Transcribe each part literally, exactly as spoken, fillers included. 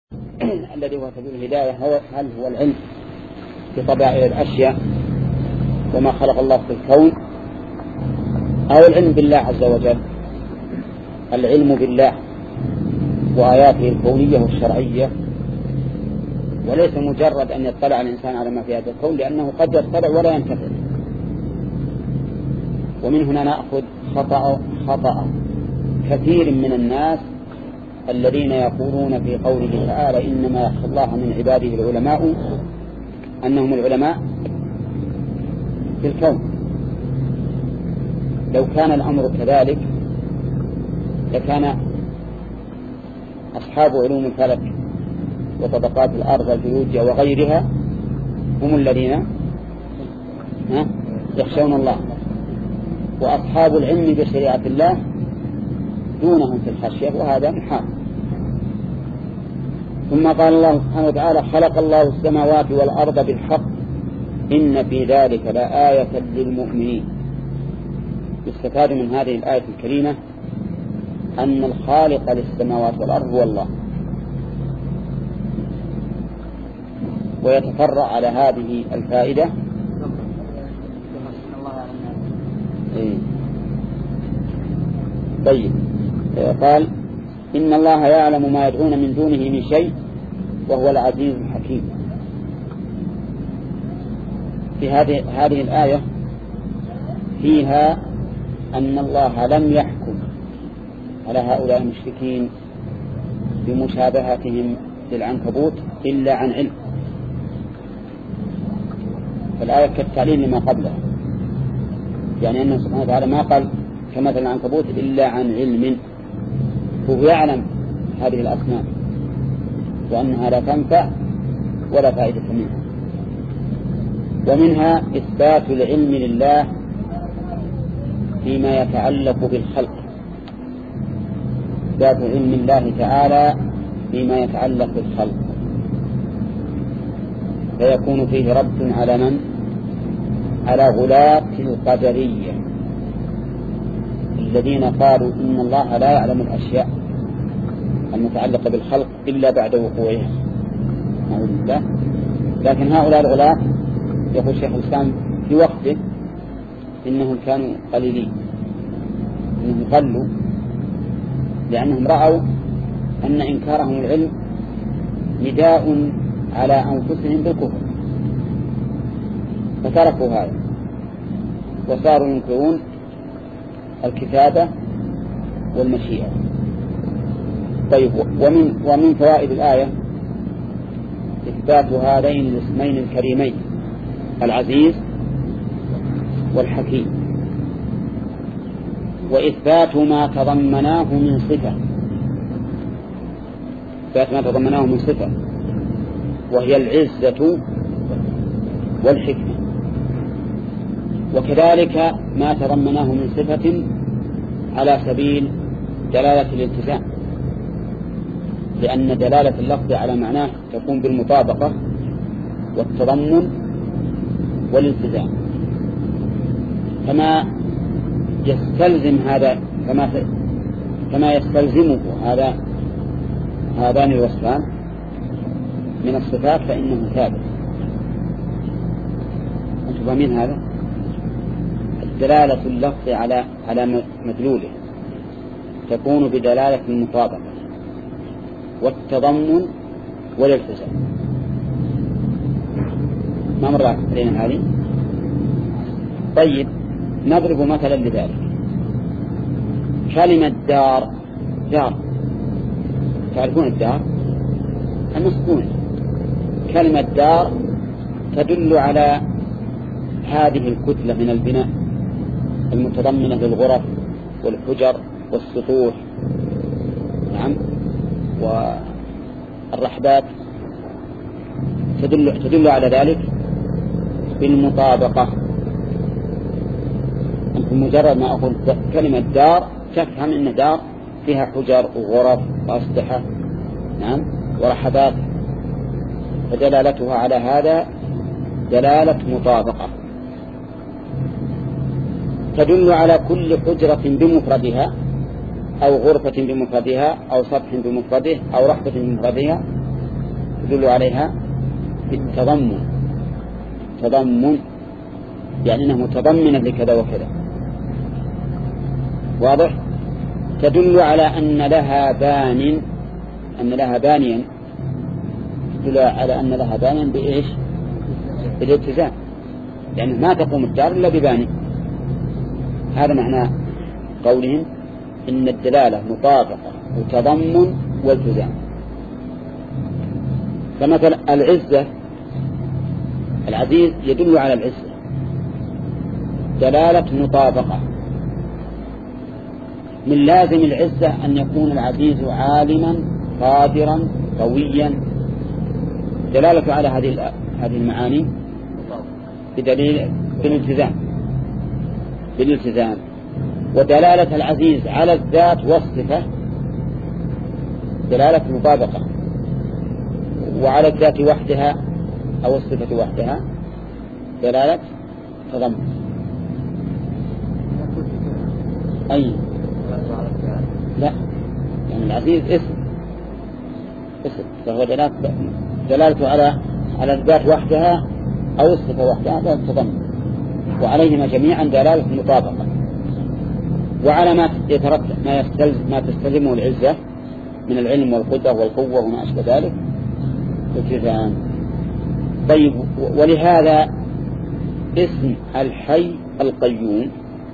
الذي هو سبيل الهداية هو هل هو العلم بطبائع الأشياء وما خلق الله في الكون، أو العلم بالله عز وجل؟ العلم بالله وآياته الكونية والشرعية، وليس مجرد أن يطلع الإنسان على ما في هذا الكون، لأنه قد يطلع ولا ينتفع. ومن هنا نأخذ خطأ, خطأ كثير من الناس الذين يقولون في قوله تعالى إنما يخشى الله من عباده العلماء، أنهم العلماء في الكون. لو كان الأمر كذلك لكان أصحاب علوم الفلك وطبقات الأرض الجيولوجيا وغيرها هم الذين يخشون الله، وأصحاب العلم بشريعة الله دونهم في الخشية، وهذا محال. ثم قال الله سبحانه وتعالى خلق الله السماوات والأرض بالحق إن في ذلك لآية للمؤمنين. يستفاد من هذه الآية الكريمة أن الخالق للسماوات والأرض هو الله، ويتفرع على هذه الفائدة إيه. طيب، قال إن الله يعلم ما يدعون من دونه من شيء وهو العزيز الحكيم. في هذه هذه الآية فيها أن الله لم يحكم على هؤلاء المشركين بمشابهتهم للعنكبوت إلا عن علم، فالآية كالتعليل لما قبله، يعني أنه سبحانه وتعالى ما قال كمثل العنكبوت إلا عن علم، هو يعلم هذه الأصنام وأنها لا تنفع ولا فائدة منها. ومنها إثبات العلم لله فيما يتعلق بالخلق، إثبات علم الله تعالى فيما يتعلق بالخلق، فيكون فيه رد على من؟ على غلاة القدرية الذين قالوا إن الله لا يعلم الأشياء المتعلقة بالخلق إلا بعد وقوعها، نعوذ بالله. لكن هؤلاء الغلاة يقول شيخ الإسلام في وقته إنهم كانوا قليلين، إنهم قلوا، لأنهم رأوا أن إنكارهم العلم نداء على أنفسهم بالكفر، فتركوا هذا وصاروا ينكرون الكتابة والمشيئة. طيب، ومن, ومن فوائد الآية إثبات هذين الاسمين الكريمين العزيز والحكيم، وإثبات ما تضمناه من صفة، إثبات ما تضمناه من صفة وهي العزة والحكمة، وكذلك ما تضمناه من صفة على سبيل دلالة الالتزام، لأن دلالة اللفظ على معناه تكون بالمطابقة والتضمن والالتزام، كما يستلزم هذا كما كما يستلزمه هذا هذان الوصفان من الصفات، فإنه ثابت. أنتم فاهمين هذا؟ دلالة اللفظ على على مدلوله تكون بدلالة المطابقة والتضمن والالتزام. ما مر علينا هذه؟ طيب، نضرب مثلا لذلك. كلمة دار، دار تعرفون الدار المسكونة، كلمة دار تدل على هذه الكتلة من البناء المتضمنة للغرف والحجر والسطوح، نعم، والرحبات، تدل, تدل على ذلك بالمطابقة. أنت مجرد ما أقول كلمة دار تفهم أن دار فيها حجر وغرف وأسطحة، نعم، ورحبات، فدلالتها على هذا دلالة مطابقة. تدل على كل حجرة بمفردها أو غرفة بمفردها أو سطح بمفرده أو رحبة بمفردها تدل عليها بالتضمن، تضمن يعني أنه متضمنا لكذا وكذا. واضح؟ تدل على أن لها بان، أن لها بانيا، تدل على أن لها بانيا بإيش؟ بالالتزام، لأنه يعني ما تقوم الدار إلا بباني. هذا معنى قولهم إن الدلالة مطابقة وتضمن والتزام. فمثلا العزة، العزيز يدل على العزة دلالة مطابقة. من لازم العزة أن يكون العزيز عالما قادرا قويا، دلالة على هذه هذه المعاني بدليل بالالتزام بالالتزام ودلالة العزيز على الذات والصفة دلالة مطابقة، وعلى الذات وحدها أو الصفة وحدها دلالة تضمن. أي لا، يعني العزيز اسم اسم فهو دلالة دلالته على على الذات وحدها أو الصفة وحدها دلالة تضمن، وعليهما جميعا دلالة مطابقة. وعلى ما يترتب ما يستلزم ما تستلزمه العزة من العلم والقدرة والقوة وما أشبه ذلك التزام. طيب، ولهذا اسم الحي القيوم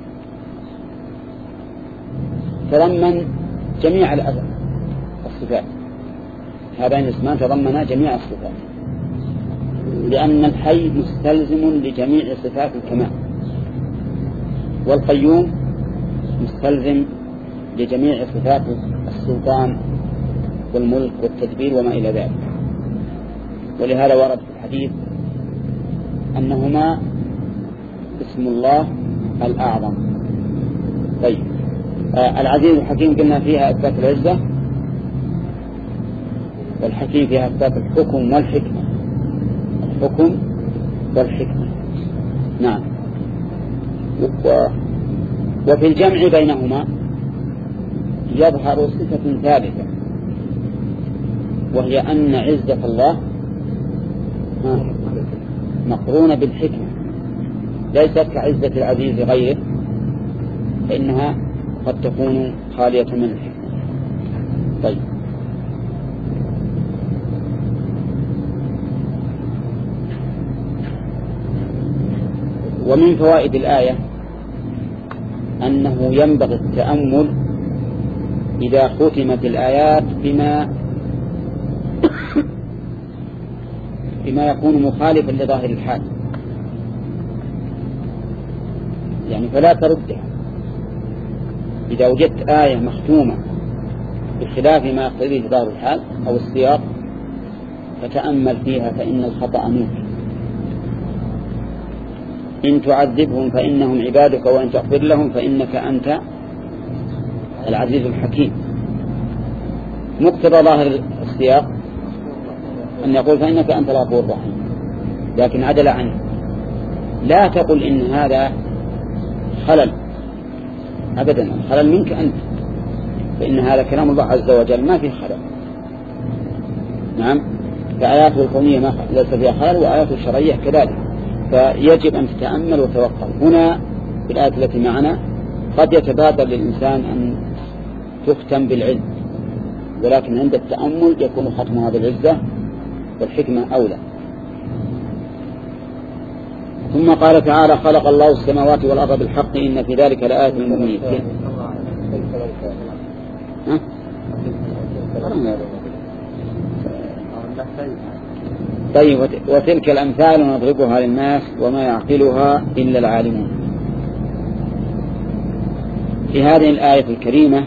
تضمن جميع الصفات، هذان الاسمان تضمنا جميع الصفات، لأن الحي مستلزم لجميع صفات الكمال، والقيوم مستلزم لجميع صفات السلطان والملك والتدبير وما إلى ذلك. ولهذا ورد في الحديث أنهما اسم الله الأعظم. طيب، آه العزيز الحكيم قلنا فيها إثبات العزة، والحكيم فيها إثبات الحكم والحكمة، الحكم والحكمة. نعم. و... وفي الجمع بينهما يظهر صفة ثالثة، وهي أن عزة الله مقرونة بالحكمة، ليست كعزة العزيز غيره، فإنها قد تكون خالية من الحكمة. طيب، ومن فوائد الآية أنه ينبغي التأمل إذا ختمت الآيات بما بما يكون مخالفا لظاهر الحال، يعني فلا تردها. إذا وجدت آية مختومة بخلاف ما يقتضيه ظاهر الحال أو السياق فتأمل فيها، فإن الخطأ منك. إن تعذبهم فإنهم عبادك وإن تغفر لهم فإنك أنت العزيز الحكيم. مقتضى ظاهر السياق أن يقول فإنك أنت الغفور الرحيم، لكن عدل عنه. لا تقل إن هذا خلل أبدا، الخلل منك أنت، فإن هذا كلام الله عز وجل ما فيه خلل. نعم، فآياته الكونية ما ليس فيها خلل، وآياته الشرعية كذلك، فيجب أن تتأمل وتوقف. هنا في الآية التي معنا قد يتبادر للإنسان أن تختم بالعلم، ولكن عند التأمل يكون ختمها بالعزة والحكمة أولى. ثم قال تعالى: خلق الله السماوات والأرض بالحق إن في ذلك لآية للمؤمنين. ها؟ طيب، وتلك الأمثال نضربها للناس وما يعقلها إلا العالمون. في هذه الآية الكريمة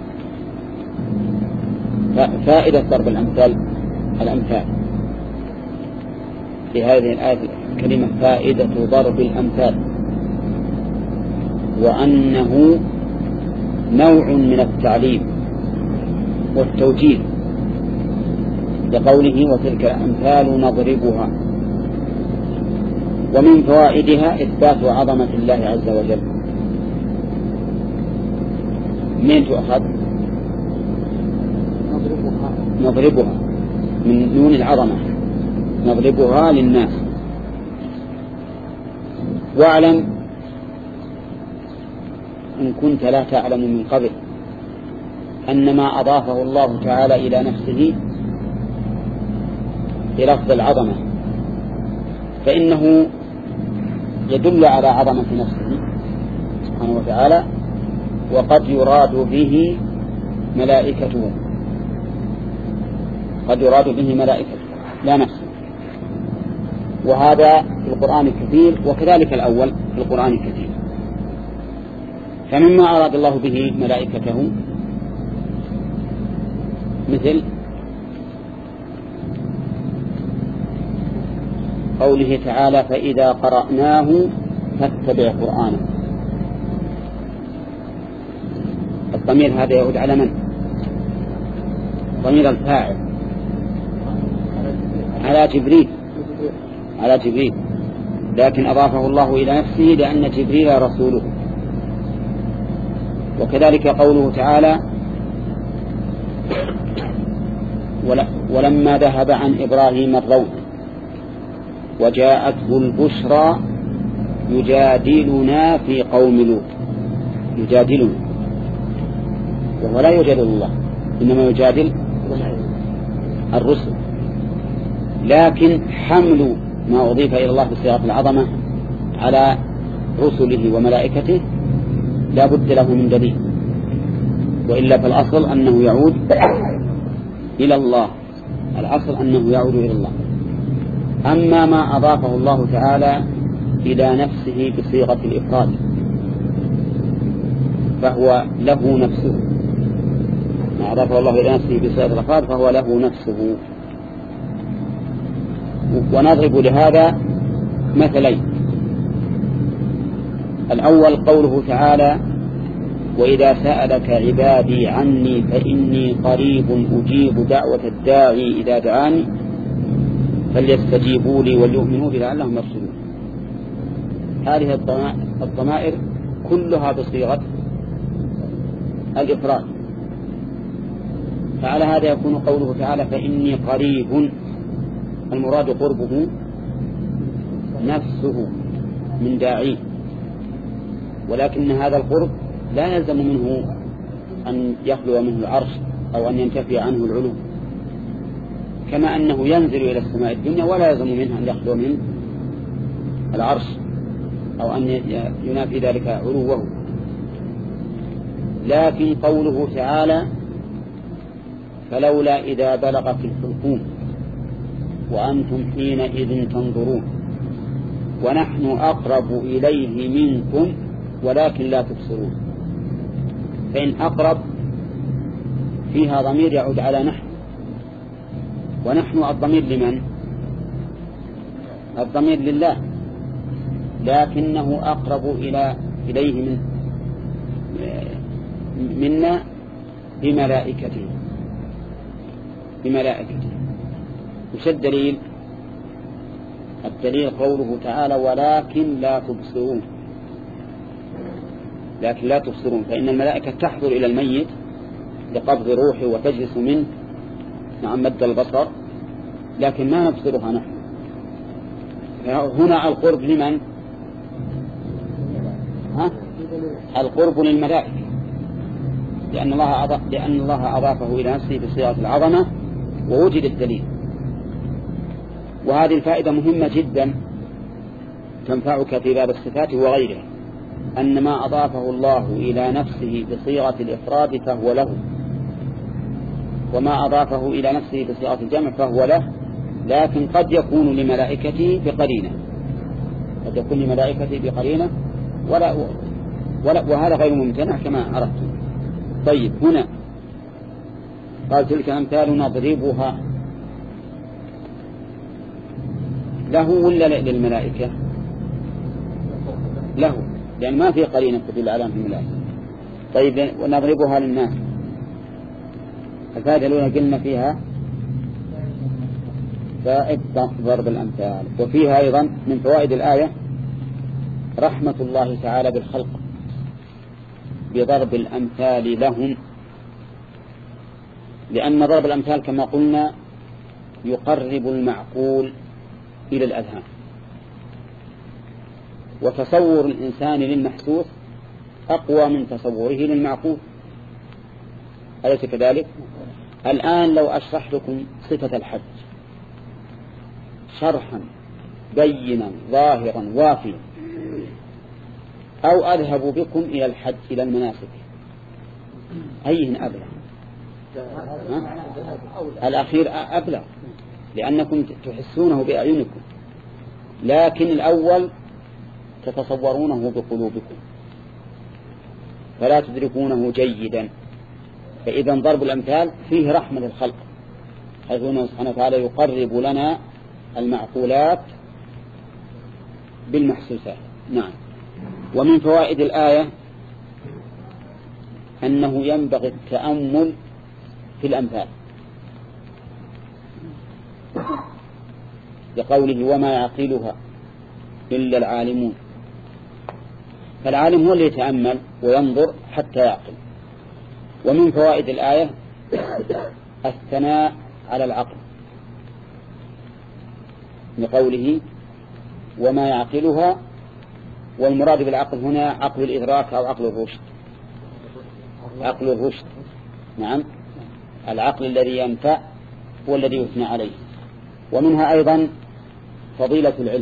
فائدة ضرب الأمثال الأمثال في هذه الآية الكريمة فائدة ضرب الأمثال، وأنه نوع من التعليم والتوجيه، لقوله وتلك الأمثال نضربها. ومن فوائدها إثبات عظمة الله عز وجل. من تؤخذ؟ نضربها نضربها من نون العظمة نضربها للناس. واعلم إن كنت لا تعلم من قبل أن ما أضافه الله تعالى إلى نفسه بلفظ العظمة فإنه يدل على عظمة نفسه سبحانه وتعالى، وقد يراد به ملائكته، قد يراد به ملائكته لا نفسه، وهذا في القرآن كثير، وكذلك الأول في القرآن كثير. فمما أراد الله به ملائكته مثل قوله تعالى فإذا قرأناه فاتبع قرآنه. الضمير هذا يعود على من؟ ضمير الفاعل على جبريل، على جبريل، لكن أضافه الله إلى نفسه لأن جبريل رسوله. وكذلك قوله تعالى ولما ذهب عن إبراهيم الروع وجاءته البشرى يجادلنا في قوم لوط. يجادلنا، وهو لا يجادل الله، إنما يجادل الرسل. لكن حمل ما أضيف إلى الله بصيغة العظمة على رسله وملائكته لا بد له من دليل، وإلا فالأصل أنه يعود إلى الله، الأصل أنه يعود إلى الله. أما ما أضافه الله تعالى إلى نفسه بصيغة الإفراد فهو له نفسه، ما أضافه الله إلى نفسه بصيغة الإفراد فهو له نفسه. ونضرب لهذا مثلين. الأول قوله تعالى وإذا سألك عبادي عني فإني قريب أجيب دعوة الداعي إذا دعاني فليستجيبوا لي وليؤمنوا بي لعلهم يرشدون. هذه الضمائر كلها بصيغة الإفراد، فعلى هذا يكون قوله تعالى فإني قريب المراد قربه نفسه من داعيه، ولكن هذا القرب لا يلزم منه أن يخلو منه العرش أو أن ينتفي عنه العلو، كما أنه ينزل إلى السماء الدنيا ولا يلزم منه أن يخلو من العرش أو أن ينافي ذلك علوه. لكن قوله تعالى فلولا إذا بلغت الحلقوم وأنتم حينئذ تنظرون ونحن أقرب إليه منكم ولكن لا تبصرون، فإن أقرب فيها ضمير يعود على نحن، ونحن الضمير لمن؟ الضمير لله، لكنه أقرب إلى إليه من منا بملائكته بملائكته. وش الدليل؟ الدليل قوله تعالى ولكن لا تبصرون، لكن لا تبصرون، فإن الملائكة تحضر إلى الميت لقبض روحه وتجلس منه نعم مد البصر، لكن ما نبصرها نحن. هنا القرب لمن؟ ها؟ القرب للملائكة، لأن الله أضاف لأن الله أضافه إلى نفسه بصيغة العظمة ووجد الدليل. وهذه الفائدة مهمة جدا تنفعك في باب الصفات وغيرها، أن ما أضافه الله إلى نفسه بصيغة الإفراد فهو له، وما أضافه إلى نفسه بصيغة الجمع فهو له، لكن قد يكون لملائكته بقرينة، قد يكون لملائكته بقرينة ولا ولا وهذا غير ممتنع كما عرفتم. طيب هنا قال تلك أمثال نضربها له ولا للملائكة؟ له، لأن ما في قرينة تدل على في الملائكة. طيب ونضربها للناس، الفائدة الأولى قلنا فيها فائدة ضرب الأمثال، وفيها أيضا من فوائد الآية رحمة الله تعالى بالخلق بضرب الأمثال لهم، لأن ضرب الأمثال كما قلنا يقرب المعقول إلى الأذهان، وتصور الإنسان للمحسوس أقوى من تصوره للمعقول، أليس كذلك؟ الآن لو أشرح لكم صفة الحج شرحا بينا ظاهرا وافيا، أو أذهب بكم إلى الحج إلى المناسك، أيهن أبلغ؟ الأخير أبلغ، لأنكم تحسونه بأعينكم، لكن الأول تتصورونه بقلوبكم فلا تدركونه جيدا. فإذا ضرب الأمثال فيه رحمة للخلق، حيث أنه سبحانه وتعالى يقرب لنا المعقولات بالمحسوسات. نعم. ومن فوائد الآية أنه ينبغي التأمل في الأمثال، لقوله وما يعقلها إلا العالمون، فالعالم هو اللي يتأمل وينظر حتى يعقل. ومن فوائد الآية الثناء على العقل، لقوله وما يعقلها، والمراد بالعقل هنا عقل الإدراك أو عقل الرشد. عقل الرشد، نعم، العقل الذي ينفع هو الذي يثنى عليه. ومنها أيضا فضيلة العلم،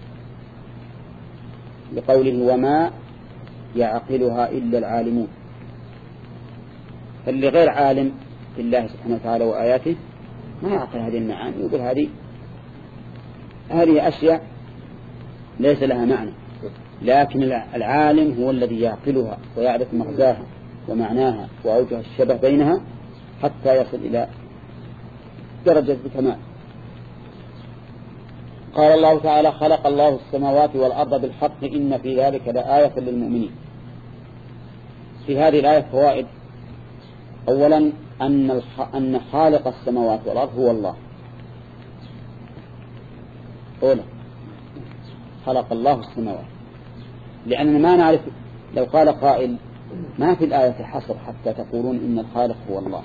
لقوله وما يعقلها إلا العالمون، فاللي غير عالم بالله سبحانه وتعالى وآياته ما يعقل هذه المعاني، يقول هذه هذه أشياء ليس لها معنى، لكن العالم هو الذي يعقلها ويعرف مغزاها ومعناها وأوجه الشبه بينها حتى يصل إلى درجة الكمال. قال الله تعالى خلق الله السماوات والأرض بالحق إن في ذلك لآية للمؤمنين. في هذه الآية فوائد. أولا أن أن خالق السماوات والأرض هو الله. أولا خلق الله السماوات، لأننا ما نعرف، لو قال قائل ما في الآية حصر حتى تقولون إن الخالق هو الله،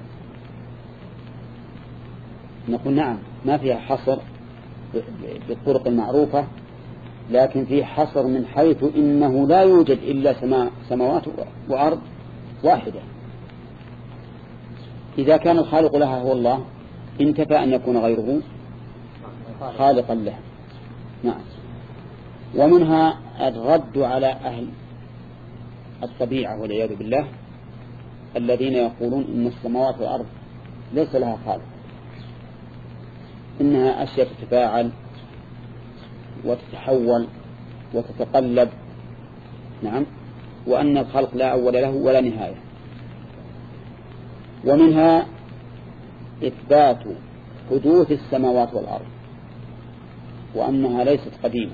نقول نعم ما فيها حصر بالطرق المعروفة، لكن فيه حصر من حيث إنه لا يوجد إلا سماء سماوات وأرض واحدة. إذا كان الخالق لها هو الله انتفى أن يكون غيره خالقا لها. نعم. ومنها الرد على أهل الطبيعة والعياذ بالله الذين يقولون إن السماوات والأرض ليس لها خالق، إنها أشياء تتفاعل وتتحول وتتقلب، نعم، وأن الخلق لا أول له ولا نهاية. ومنها إثبات حدوث السماوات والأرض وأنها ليست قديمة.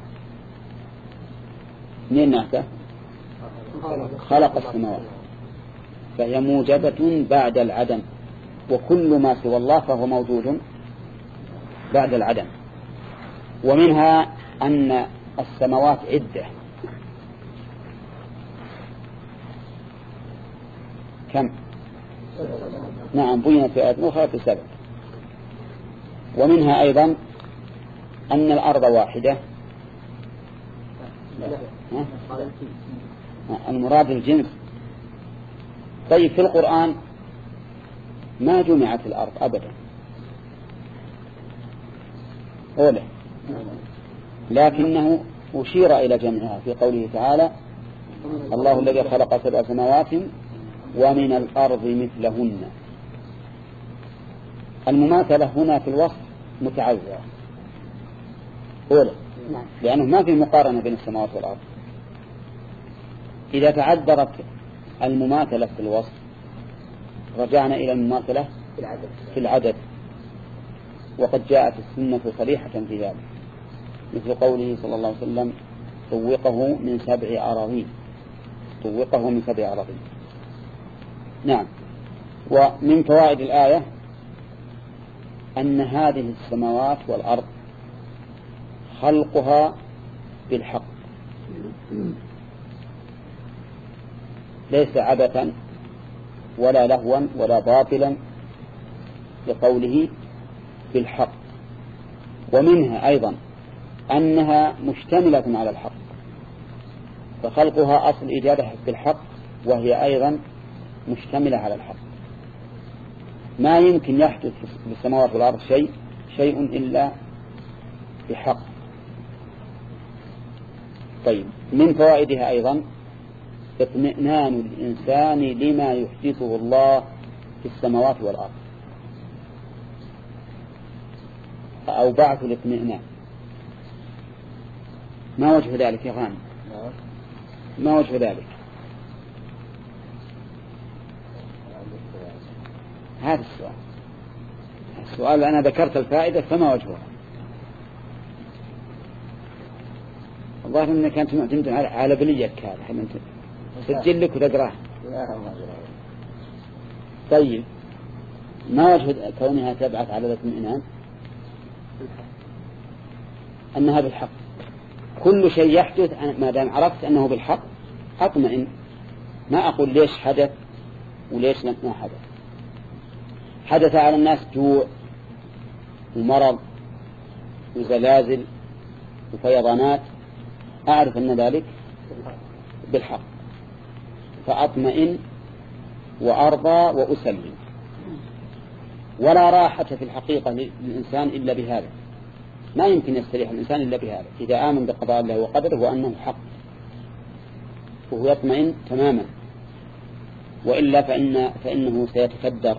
منين نأتى؟ خلق السماوات، فهي موجبة بعد العدم، وكل ما سوى الله فهو موجود بعد العدم. ومنها أن السماوات عدة، كم؟ نعم بينت في آيات أخرى في سبع. ومنها أيضا أن الأرض واحدة، المراد الجنس. طيب في القرآن ما جمعت الأرض أبدا أولا، لكنه أشير إلى جمعها في قوله تعالى الله الذي خلق سبع سماوات ومن الأرض مثلهن. المماثلة هنا في الوصف متعذرة أولا، لأنه ما في مقارنة بين السماوات والأرض. إذا تعذرت المماثلة في الوصف رجعنا إلى المماثلة في العدد، وقد جاءت السنة صريحة في ذلك، مثل قوله صلى الله عليه وسلم طوقه من سبع أراضين، طوقه من سبع أراضين. نعم. ومن فوائد الآية أن هذه السماوات والأرض خلقها بالحق، ليس عبثا ولا لهوا ولا باطلا، لقوله بالحق، ومنها أيضا أنها مشتملة على الحق، فخلقها أصل إيجادها بالحق، وهي أيضا مشتملة على الحق. ما يمكن يحدث في السماوات والأرض شيء شيء إلا بحق. طيب، من فوائدها أيضا اطمئنان الإنسان لما يحدثه الله في السماوات والأرض، أو بعث الاطمئنان. ما وجه ذلك يا غانم؟ ما وجه ذلك؟ هذا السؤال. السؤال أنا ذكرت الفائدة، فما وجهها؟ الظاهر أنك أنت معتمد على بليك هذا، حين أنت سجل لك وتقراه. طيب، ما وجه كونها تبعث على الاطمئنان؟ أنها بالحق. كل شيء يحدث ما دام عرفت أنه بالحق أطمئن، ما أقول ليش حدث وليش ما حدث. حدث على الناس جوع ومرض وزلازل وفيضانات، أعرف أن ذلك بالحق، فأطمئن وأرضى وأسلم. ولا راحة في الحقيقة للإنسان إلا بهذا، ما يمكن يستريح الإنسان إلا بهذا، إذا آمن بقضاء الله وقدره وأنه حق، وهو يطمئن تماما. وإلا فإن فإنه سيتكدر،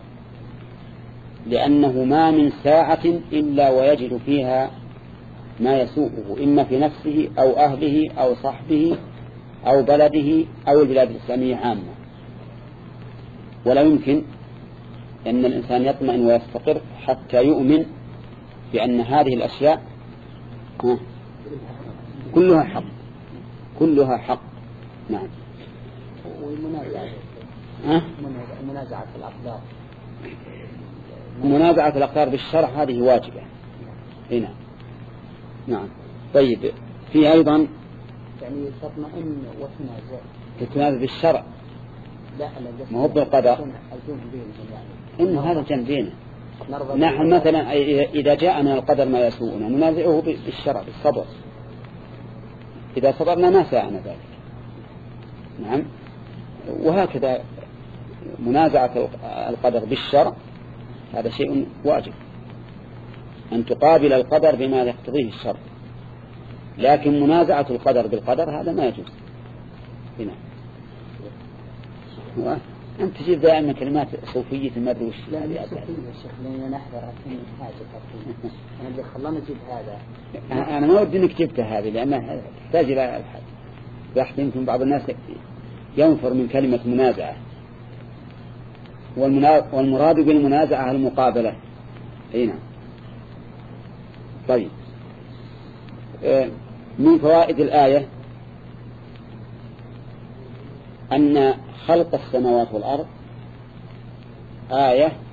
لأنه ما من ساعة إلا ويجد فيها ما يسوءه، إما في نفسه أو أهله أو صحبه أو بلده أو البلاد الإسلامية عامة. ولا يمكن أن الإنسان يطمئن ويستقر حتى يؤمن بأن هذه الأشياء كلها حق، كلها حق. نعم. ومنازعة الأقدار، منازعة الأقدار بالشرع هذه واجبة هنا. نعم. طيب، في أيضا يعني تطمئن وتنازع، تتنازع بالشرع، لا ما هو بالقدر. إن هذا جنبينا. نحن مثلا إذا جاءنا القدر ما يسوءنا ننازعه بالشرع بالصبر، إذا صبرنا ما ساءنا ذلك. نعم. وهكذا منازعة القدر بالشرع هذا شيء واجب، أن تقابل القدر بما يقتضيه الشرع. لكن منازعة القدر بالقدر هذا ما يجوز هنا. أنت تجيب دائما كلمات صوفية ما أدري وش لا هذه صوفية يا شيخ، لأننا نحضر عشان حاجة تقريبا. أنا اللي خلاني أجيب هذا. أنا ما ودي إنك جبتها هذه، لأنها تحتاج إلى الحد. بحث يمكن بعض الناس ينفر من كلمة منازعة، والمراد بالمنازعة المقابلة. هنا. طيب، من فوائد الآية أن خلق السماوات والأرض آية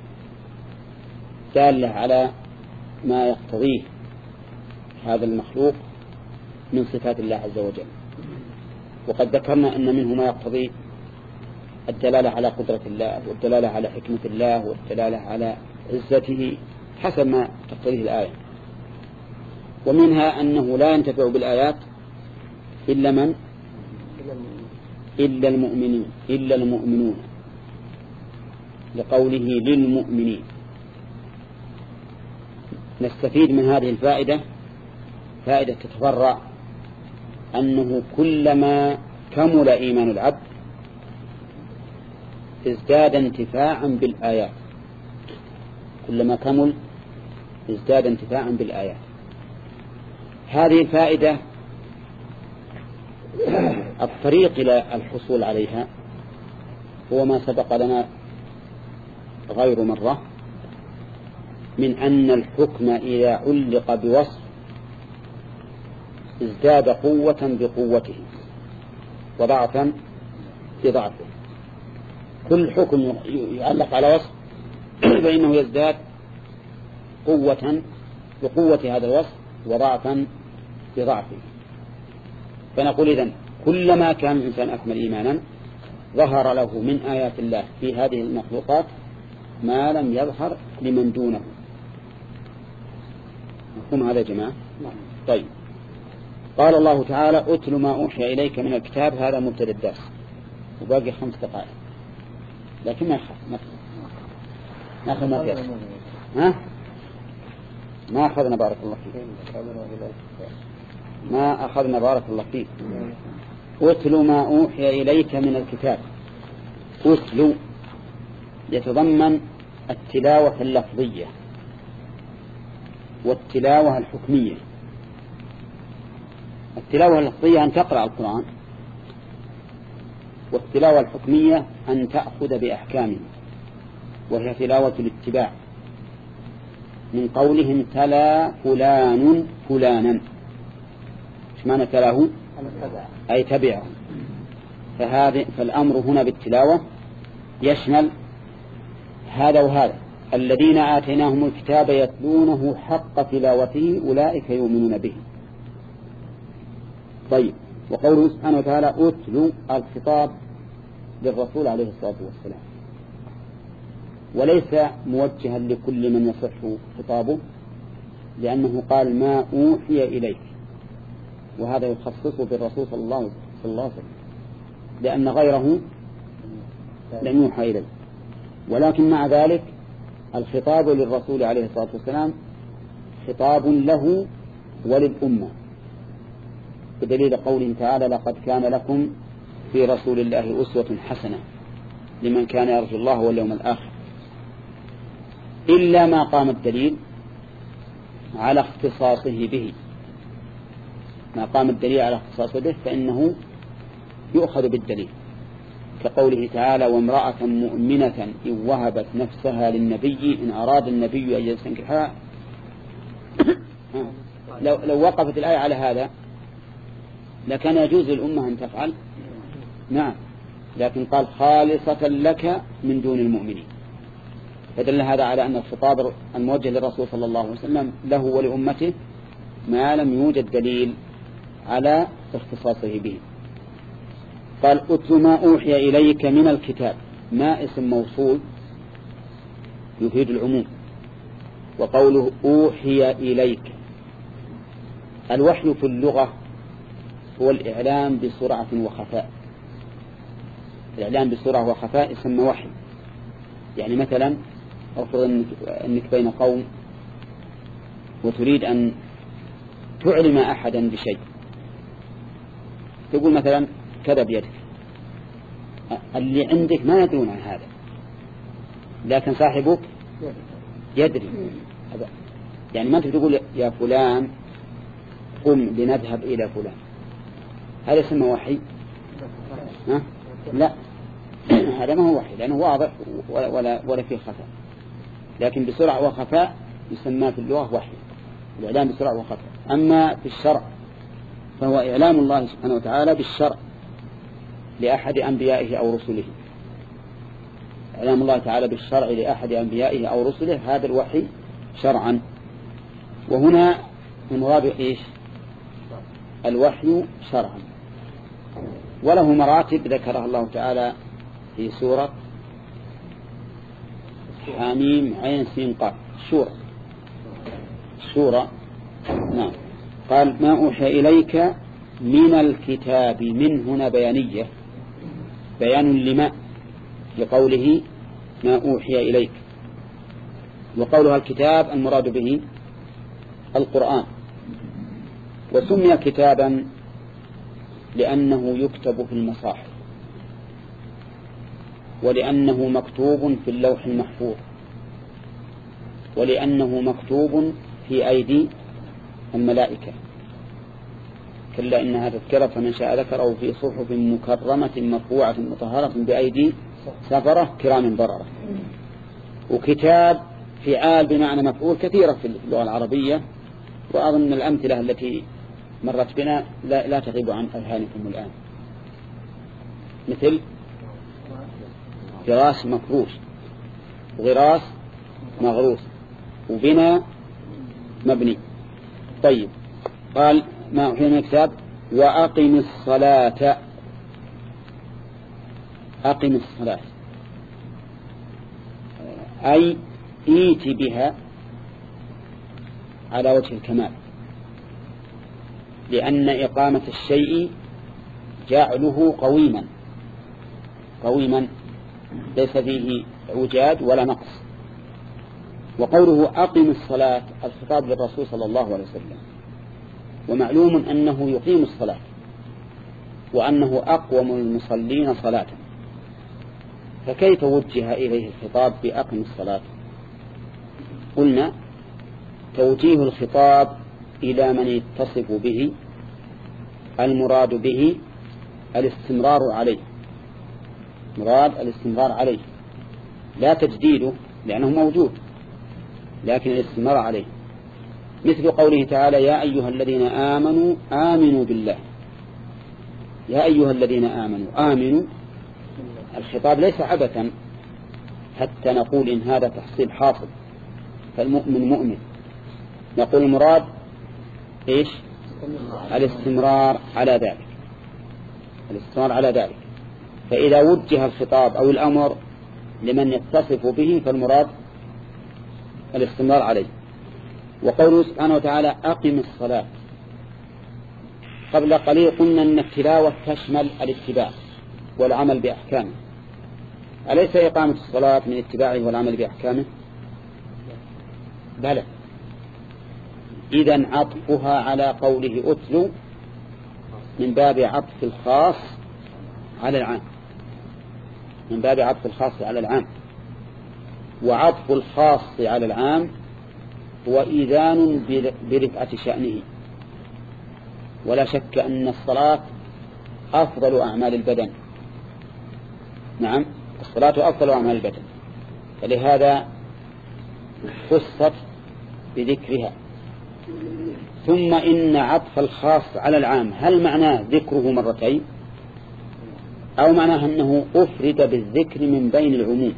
دالة على ما يقتضيه هذا المخلوق من صفات الله عز وجل. وقد ذكرنا أن منه ما يقتضي الدلالة على قدرة الله، والدلالة على حكمة الله، والدلالة على عزته حسب ما تقتضيه الآية. ومنها أنه لا ينتفع بالآيات إلا من إلا المؤمنين إلا المؤمنون، لقوله للمؤمنين. نستفيد من هذه الفائدة فائدة تتفرع، أنه كلما كمل إيمان العبد ازداد انتفاعا بالآيات، كلما كمل ازداد انتفاعا بالآيات. هذه الفائدة الطريق إلى الحصول عليها هو ما سبق لنا غير مرة من أن الحكم إذا علق بوصف ازداد قوة بقوته وضعفا بضعفه. كل حكم يعلق على وصف فإنه يزداد قوة بقوة هذا الوصف وضعفا بضعفه. فنقول إذن كلما كان الإنسان أكمل إيمانا ظهر له من آيات الله في هذه المخلوقات ما لم يظهر لمن دونه. مفهوم هذا يا جماعة؟ طيب. قال الله تعالى أتل ما أوحي إليك من الكتاب، هذا مبتدأ الدرس وباقي خمس دقائق، لكن ما يخاف ما أخذ ما فيه. ها؟ ما أخذنا بارك الله فيك، ما أخذنا بارك الله فيك. أتل ما أوحي إليك من الكتاب. أتل يتضمن التلاوة اللفظية والتلاوة الحكمية. التلاوة اللفظية أن تقرأ القرآن، والتلاوة الحكمية أن تأخذ بأحكامه، وهي تلاوة الاتباع، من قولهم تلا فلان فلانا. ايش معنى تلاه؟ أي تبعه. فهذا فالأمر هنا بالتلاوة يشمل هذا وهذا. الذين آتيناهم الكتاب يتلونه حق تلاوته أولئك يؤمنون به. طيب. وقوله سبحانه وتعالى أتلو، الخطاب للرسول عليه الصلاة والسلام، وليس موجها لكل من يصح خطابه، لأنه قال ما أوحي إليك، وهذا يخصصه بالرسول صلى الله عليه وسلم، لأن غيره لم يوحى إليه. ولكن مع ذلك الخطاب للرسول عليه الصلاة والسلام خطاب له وللأمة، بدليل قوله تعالى لقد كان لكم في رسول الله أسوة حسنة لمن كان يرجو الله واليوم الآخر، إلا ما قام الدليل على اختصاصه به. ما قام الدليل على اختصاصه به فإنه يؤخذ بالدليل، كقوله تعالى وامرأة مؤمنة إن وهبت نفسها للنبي إن أراد النبي أن يستنكحها. لو, لو وقفت الآية على هذا لكان يجوز للأمة أن تفعل، نعم، لكن قال خالصة لك من دون المؤمنين، فدل هذا على أن الخطاب الموجه للرسول صلى الله عليه وسلم له ولأمته ما لم يوجد دليل على اختصاصه به. قال أتل ما أوحي إليك من الكتاب، ما اسم موصول يفيد العموم، وقوله أوحي إليك. الوحي في اللغة هو الإعلام بسرعة وخفاء. الإعلام بسرعة وخفاء يسمى وحي. يعني مثلا أفرض أنك, أنك بين قوم وتريد أن تعلم أحدا بشيء، تقول مثلا كذا بيدك، اللي عندك ما يدرون عن هذا، لكن صاحبك يدري. يعني ما أنت تقول يا فلان قم لنذهب إلى فلان، هذا يسمى وحي؟ ها؟ لا، هذا ما هو وحي لأنه واضح ولا, ولا, ولا فيه خفاء، لكن بسرعة وخفاء يسمى في اللغة وحي، الإعلام بسرعة وخفاء. أما في الشرع فهو إعلام الله سبحانه وتعالى بالشرع لأحد أنبيائه أو رسله. إعلام الله تعالى بالشرع لأحد أنبيائه أو رسله هذا الوحي شرعا. وهنا المراد إيش؟ الوحي شرعا، وله مراتب ذكرها الله تعالى في سورة حميم عين سين قاف، سورة سورة نعم. قال ما أوحي إليك من الكتاب، من هنا بيانية، بيان لما لقوله ما أوحي إليك. وقولها الكتاب المراد به القرآن، وسمي كتابا لأنه يكتب في المصاحف، ولأنه مكتوب في اللوح المحفوظ، ولأنه مكتوب في أيدي الملائكة. كلا إنها تذكرة فمن شاء ذكره في صحف مكرمة مرفوعة مطهرة بأيدي سفرة كرام بررة. وكتاب فعال بمعنى مفعول كثيرة في اللغة العربية، وأظن الأمثلة التي مرت بنا لا, لا تغيب عن أذهانكم الآن، مثل فراش مفروش، وغراس مغروس، وبناء مبني. طيب. قال ما أوحي من الكتاب وأقم الصلاة، أقم الصلاة أي إيت بها على وجه الكمال، لأن إقامة الشيء جعله قويما قويما ليس فيه اعوجاج ولا نقص. وقوله أقم الصلاة الخطاب للرسول صلى الله عليه وسلم، ومعلوم أنه يقيم الصلاة وأنه أقوم المصلين صلاة، فكيف وجه إليه الخطاب بأقم الصلاة؟ قلنا توجيه الخطاب إلى من يتصف به المراد به الاستمرار عليه، مراد الاستمرار عليه لا تجديده لأنه موجود، لكن الاستمرار عليه، مثل قوله تعالى يا أيها الذين آمنوا آمنوا بالله. يا أيها الذين آمنوا آمنوا، الخطاب ليس عبثا حتى نقول إن هذا تحصيل حاصل فالمؤمن مؤمن، نقول المراد إيش؟ الاستمرار على ذلك، الاستمرار على ذلك. فإذا وجه الخطاب أو الأمر لمن يتصف به فالمراد الاستمرار عليه. وقوله سبحانه وتعالى أقم الصلاة، قبل قليل قلنا أن التلاوة تشمل الاتباع والعمل بأحكامه، أليس إقامة الصلاة من اتباعه والعمل بأحكامه؟ بلى. إذن عطفها على قوله أتلو من باب عطف الخاص على العام، من باب عطف الخاص على العام. وعطف الخاص على العام هو إذان برفعة شأنه، ولا شك أن الصلاة أفضل أعمال البدن. نعم، الصلاة أفضل أعمال البدن، فلهذا خصت بذكرها. ثم إن عطف الخاص على العام هل معناه ذكره مرتين أو معناه أنه أفرد بالذكر من بين العموم؟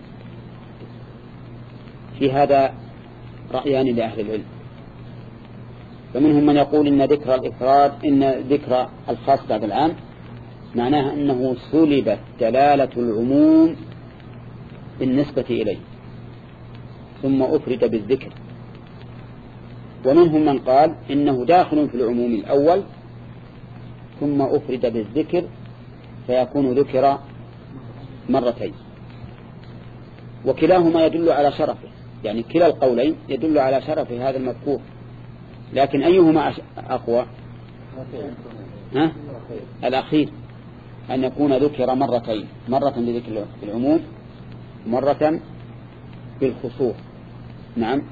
في هذا رأيان لأهل العلم، فمنهم من يقول إن ذكر الإفراد إن ذكر الخاص بعد العام معناه أنه سلبت دلالة العموم بالنسبة إليه ثم أفرد بالذكر. ومنهم من قال إنه داخل في العموم الأول ثم أفرد بالذكر فيكون ذكر مرتين، وكلاهما يدل على شرفه، يعني كلا القولين يدل على شرف هذا المذكور، لكن أيهما أقوى؟ ها؟ الأخير، أن يكون ذكر مرتين، مرة بذكر العموم مرة بالخصوص. نعم.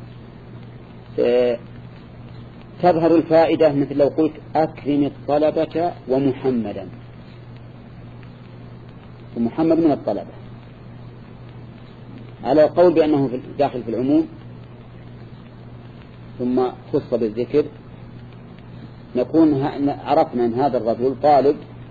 تظهر الفائدة مثل لو قلت أكرم الطلبة ومحمدا، ومحمد من الطلبة، على القول بأنه داخل في العموم ثم خص بالذكر نكون عرفنا أن هذا الرجل طالب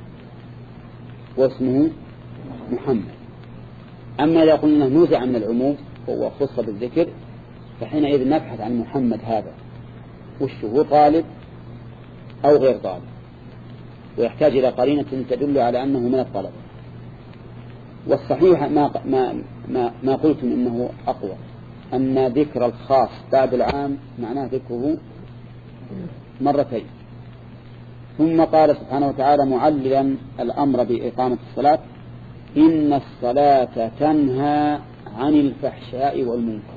واسمه محمد. أما إذا قلنا نوزع من العموم هو خص بالذكر فحينئذ نبحث عن محمد هذا وش هو، طالب أو غير طالب، ويحتاج إلى قرينة تدل على أنه من الطلبة. والصحيح ما ما ما, ما قلتم إنه أقوى، أن ذكر الخاص بعد العام معناه ذكره مرتين. ثم قال سبحانه وتعالى معللا الأمر بإقامة الصلاة إن الصلاة تنهى عن الفحشاء والمنكر.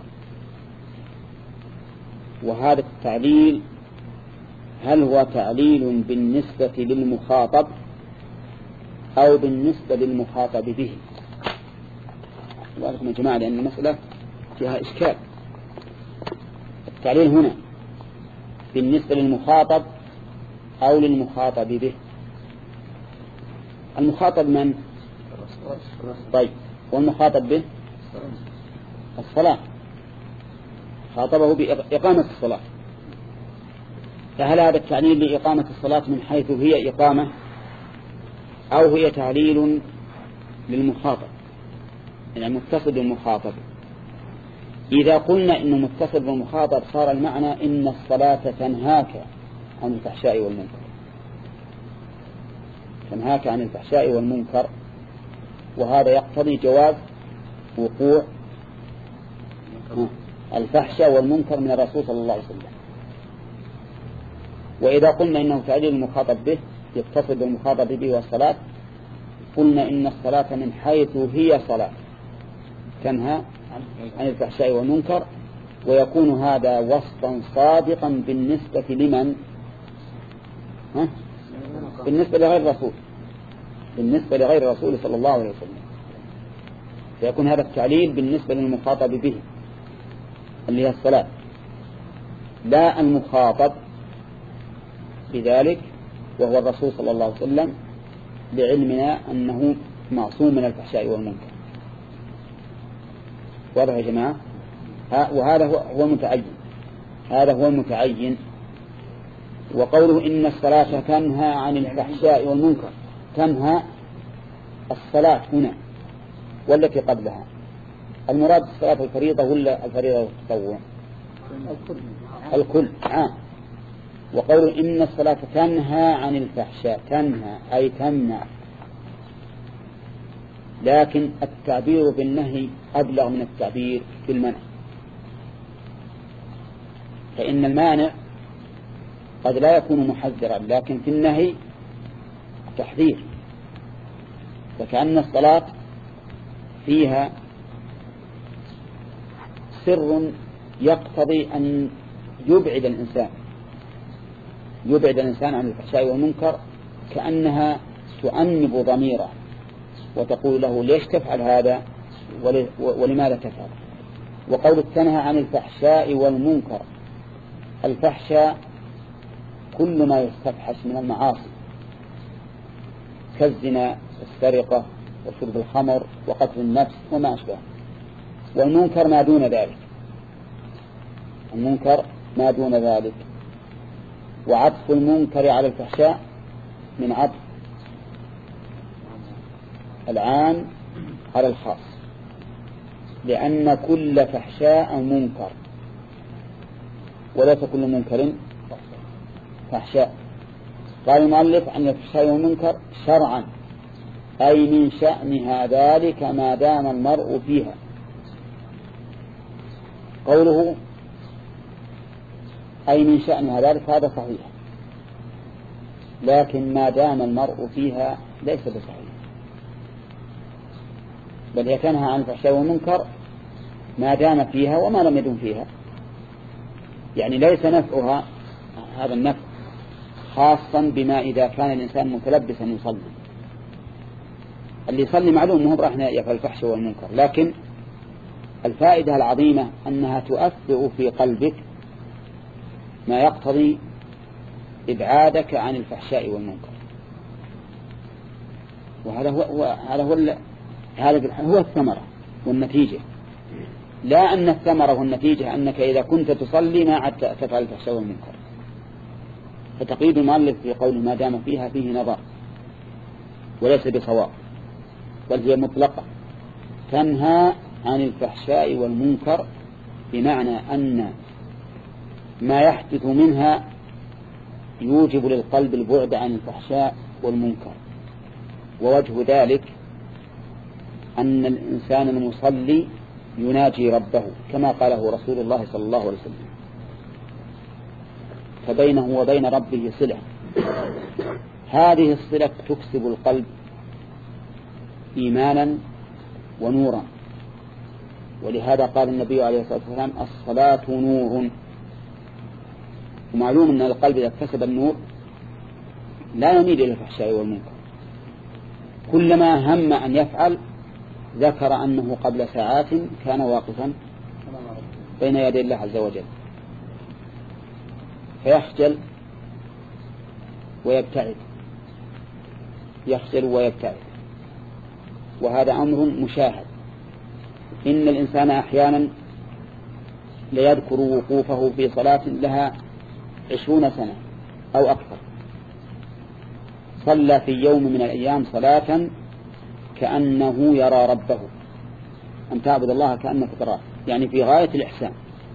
وهذا التعليل هل هو تعليل بالنسبة للمخاطب أو بالنسبة للمخاطب به؟ وعليكم يا جماعة، لأن المسألة فيها إشكال. التعليل هنا بالنسبة للمخاطب أو للمخاطب به؟ المخاطب من؟ طيب، والمخاطب به؟ الصلاة، خاطبه بإقامة الصلاة. فهل هذا التعليل لإقامة الصلاة من حيث هي إقامة أو هي تعليل للمخاطب، يعني متصل بالمخاطب؟ إذا قلنا إنه متصل بالمخاطب صار المعنى إن الصلاة تنهاك عن الفحشاء والمنكر، تنهاك عن الفحشاء والمنكر، وهذا يقتضي جواز وقوع الفحشاء والمنكر من الرسول صلى الله عليه وسلم. وإذا قلنا إنه تعليل المخاطب به يتصل بالمخاطب به والصلاة، قلنا إن الصلاة من حيث هي صلاة تنهى عن الفحشاء والمنكر، ويكون هذا وصفا صادقا بالنسبة لمن؟ ها؟ بالنسبة لغير الرسول، بالنسبة لغير الرسول صلى الله عليه وسلم، فيكون هذا التعليل بالنسبة للمخاطب به اللي هي الصلاة، لا المخاطب بذلك وهو الرسول صلى الله عليه وسلم، لعلمنا أنه معصوم من الفحشاء والمنكر. واضح يا جماعة؟ وهذا هو المتعين، هذا هو المتعين. وقوله إن الصلاة تنهى عن الفحشاء والمنكر، تنهى الصلاة هنا والتي قبلها، المراد الصلاة الفريضة ولا الفريضة والتطوع؟ الكل عام. وقوله إن الصلاة تنهى عن الفحشاء، تنهى أي تمنع، لكن التعبير بالنهي أبلغ من التعبير بالمنع، فإن المانع قد لا يكون محذرا، لكن في النهي تحذير. فكأن الصلاة فيها سر يقتضي أن يبعد الإنسان يبعد الإنسان عن الفحشاء والمنكر، كأنها تؤنب ضميره وتقول له ليش تفعل هذا ولماذا تفعل. وقول تنهى عن الفحشاء والمنكر، الفحشاء كل ما يستفحش من المعاصي كالزنا والسرقة وشرب الخمر وقتل النفس وما أشبه، والمنكر ما دون ذلك، المنكر ما دون ذلك. وعطف المنكر على الفحشاء من عطف العام على الخاص، لأن كل فحشاء منكر وليس كل منكر فحشاء. قال المؤلف عن الفحشاء والمنكر شرعا، أي من شأنها ذلك ما دام المرء فيها. قوله أي من شأنها ذلك هذا صحيح، لكن ما دام المرء فيها ليس بصحيح، بل هي تنهى عن الفحشاء والمنكر ما دام فيها وما لم يدم فيها. يعني ليس نفعها هذا النفع خاصا بما إذا كان الإنسان متلبسا يصلي. اللي يصلي معلوم مهم راح يفعل الفحش والمنكر، لكن الفائدة العظيمة أنها تؤثر في قلبك ما يقتضي إبعادك عن الفحشاء والمنكر. وهذا هو هذا هو هذا هو الثمرة والنتيجة، لا أن الثمرة والنتيجة أنك إذا كنت تصلي ما عدت تفعل الفحشاء والمنكر. فتقييد المؤلف في قول ما دام فيها فيه نظر وليس بصواب، بل هي مطلقة تنهى عن الفحشاء والمنكر، بمعنى أن ما يحدث منها يوجب للقلب البعد عن الفحشاء والمنكر. ووجه ذلك أن الإنسان المصلي يناجي ربه كما قاله رسول الله صلى الله عليه وسلم، فبينه وبين ربه صلة، هذه الصلة تكسب القلب إيمانا ونورا. ولهذا قال النبي عليه الصلاة والسلام الصلاة نور. ومعلوم أن القلب إذا اكتسب النور لا يميل إلى الفحشاء والمنكر، كلما هم أن يفعل ذكر أنه قبل ساعات كان واقفا بين يدي الله عز وجل، فيخجل ويبتعد، يخجل ويبتعد، وهذا أمر مشاهد. إن الإنسان أحيانا ليذكر وقوفه في صلاة لها عشرون سنة أو أكثر، صلى في يوم من الأيام صلاة كأنه يرى ربه، أن تعبد الله كأنك تراه، يعني في غاية الإحسان،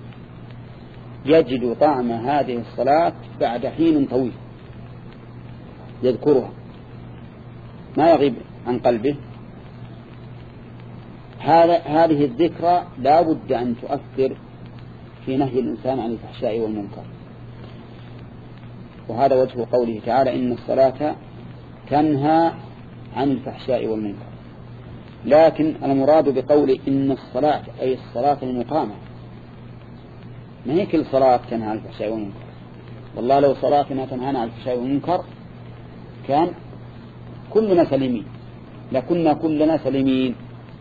يجد طعم هذه الصلاة بعد حين طويل يذكرها ما يغيب عن قلبه. هذا هذه الذكرى لا بد أن تؤثر في نهي الإنسان عن الفحشاء والمنكر. وهذا وجه قوله تعالى إن الصلاة تنهى عن الفحشاء والمنكر. لكن المراد بقول إن الصلاة أي الصلاة المقامة، ما هي كل صلاة تنهى عن الفحشاء والمنكر. والله لو صلاتنا تنهانا عن الفحشاء والمنكر كان كلنا سليمين، لكنا كلنا سليمين.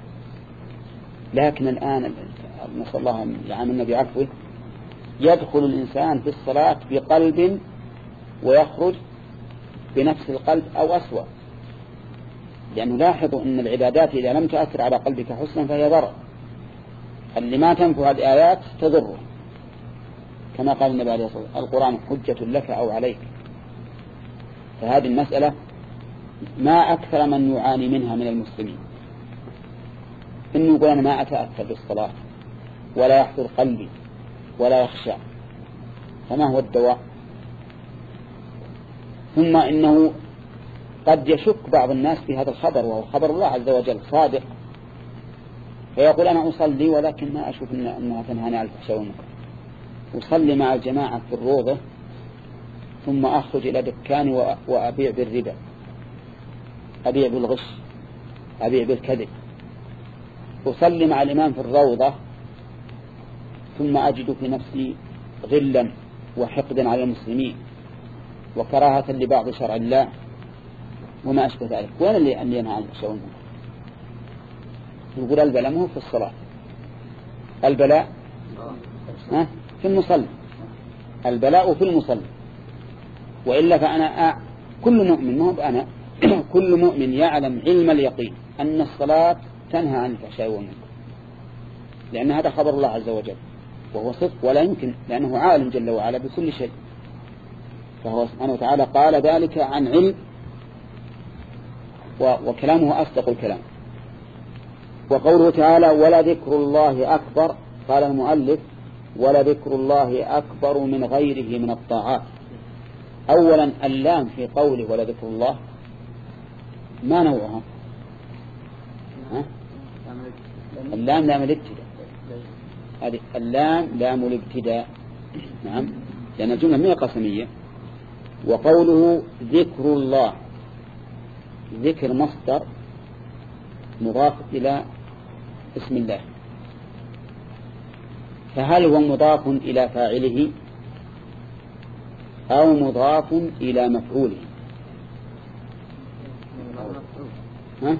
لكن الآن نسأل الله أن يعاملنا بعفوه، يدخل الإنسان في الصلاة بقلب ويخرج بنفس القلب أو أسوأ، لأنه لاحظوا أن العبادات إذا لم تأثر على قلبك حسنا فهي ضرر. اللي ما تنفع الآيات تضره، كما قال النبي عليه الصلاة والسلام القرآن حجة لك أو عليك. فهذه المسألة ما أكثر من يعاني منها من المسلمين، إنه يقول أنا ما أتأثر بالصلاة ولا يحضر قلبي ولا يخشع، فما هو الدواء؟ ثم إنه قد يشك بعض الناس في هذا الخبر، وهو خبر الله عز وجل صادق، فيقول أنا أصلي ولكن ما أشوف أنها تنهاني عن الفحشاء والمنكر، أصلي مع الجماعة في الروضة ثم أخرج إلى دكاني وأبيع بالربا، أبيع بالغش، أبيع بالكذب. أصلي مع الإمام في الروضة ثم أجد في نفسي غلا وحقدا على المسلمين وكراهة لبعض شرع الله وما أشبه ذلك. وين اللي أن ينهى عن الفحشاء والمنكر؟ يقول البلاء مو في الصلاة، البلاء ها في المصلي، البلاء في المصلي. وإلا فأنا كل مؤمن مو بأنا كل مؤمن يعلم علم اليقين أن الصلاة تنهى عن الفحشاء والمنكر، لأن هذا خبر الله عز وجل وهو صدق ولا يمكن، لأنه عالم جل وعلا بكل شيء، فهو سبحانه وتعالى قال ذلك عن علم، وكلامه أصدق الكلام. وقوله تعالى ولا ذكر الله أكبر، قال المؤلف ولا ذكر الله أكبر من غيره من الطاعات. أولا اللام في قوله ولا ذكر الله ما نوعها؟ ها؟ اللام لام الابتداء، هذه اللام لام الابتداء، نعم، لأن الجملة مية قسمية. وقوله ذكر الله، ذكر مصدر مضاف إلى اسم الله، فهل هو مضاف إلى فاعله أو مضاف إلى مفعوله؟ ها؟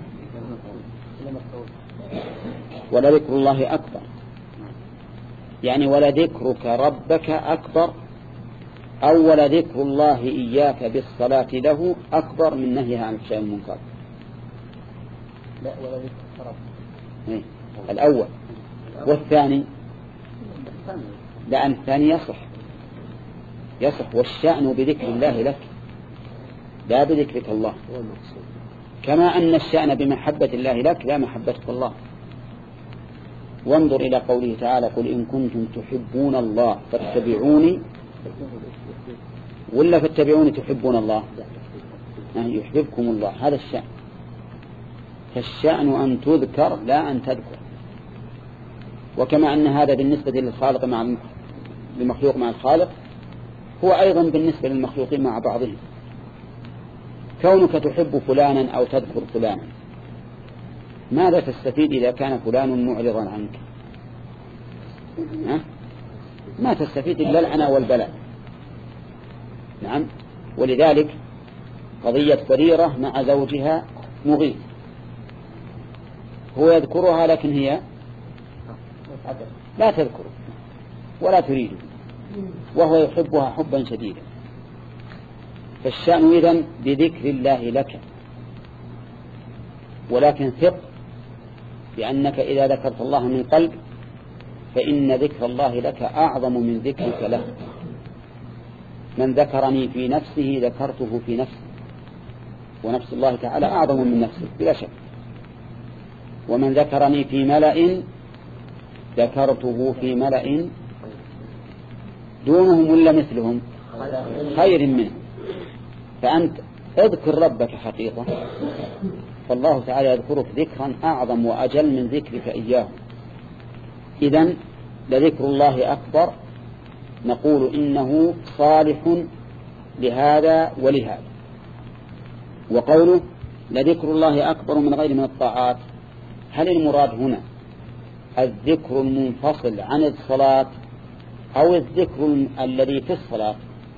ولا ذكر الله أكبر، يعني ولا ذكرك ربك أكبر، أو ولا ذكر الله إياك بالصلاة له أكبر من نهيها عن الفحشاء والمنكر. لا ولا ذكر ربك إيه؟ الأول. والثاني لأن الثاني يصح يصح والشأن بذكر الله لك لا بذكرك الله، كما أن الشأن بمحبة الله لك لا محبتك الله. وانظر إلى قوله تعالى قل إن كنتم تحبون الله فاتبعوني، ولا فاتبعوني تحبون الله؟ يعني يحببكم الله، هذا الشأن. فالشأن أن تذكر لا أن تذكر. وكما أن هذا بالنسبة للخالق مع المخلوق مع الخالق هو أيضا بالنسبة للمخلوقين مع بعضهم. كونك تحب فلانا أو تذكر فلانا ماذا تستفيد إذا كان فلان معرضا عنك؟ ها؟ ما تستفيد إلا العنى والبلاء. نعم. ولذلك قضية بريرة مع زوجها مغيث، هو يذكرها لكن هي لا تذكره ولا تريده، وهو يحبها حبا شديدا. فالشأن إذن بذكر الله لك، ولكن ثق بأنك إذا ذكرت الله من قلب فإن ذكر الله لك أعظم من ذكرك له. من ذكرني في نفسه ذكرته في نفسي، ونفس الله تعالى أعظم من نفسه بلا شك. ومن ذكرني في ملأ ذكرته في ملأ دونهم ولا مثلهم خير منه. فأنت اذكر ربك حقيقة، فالله تعالى يذكرك ذكرا أعظم وأجل من ذكرك إياه. إذن لذكر الله أكبر، نقول إنه صالح لهذا ولهذا. وقوله لذكر الله أكبر من غير من الطاعات، هل المراد هنا الذكر المنفصل عن الصلاة أو الذكر الذي في الصلاة؟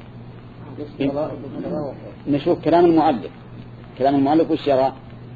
نشوف كلام المؤلف. كلام المؤلف وش يرى؟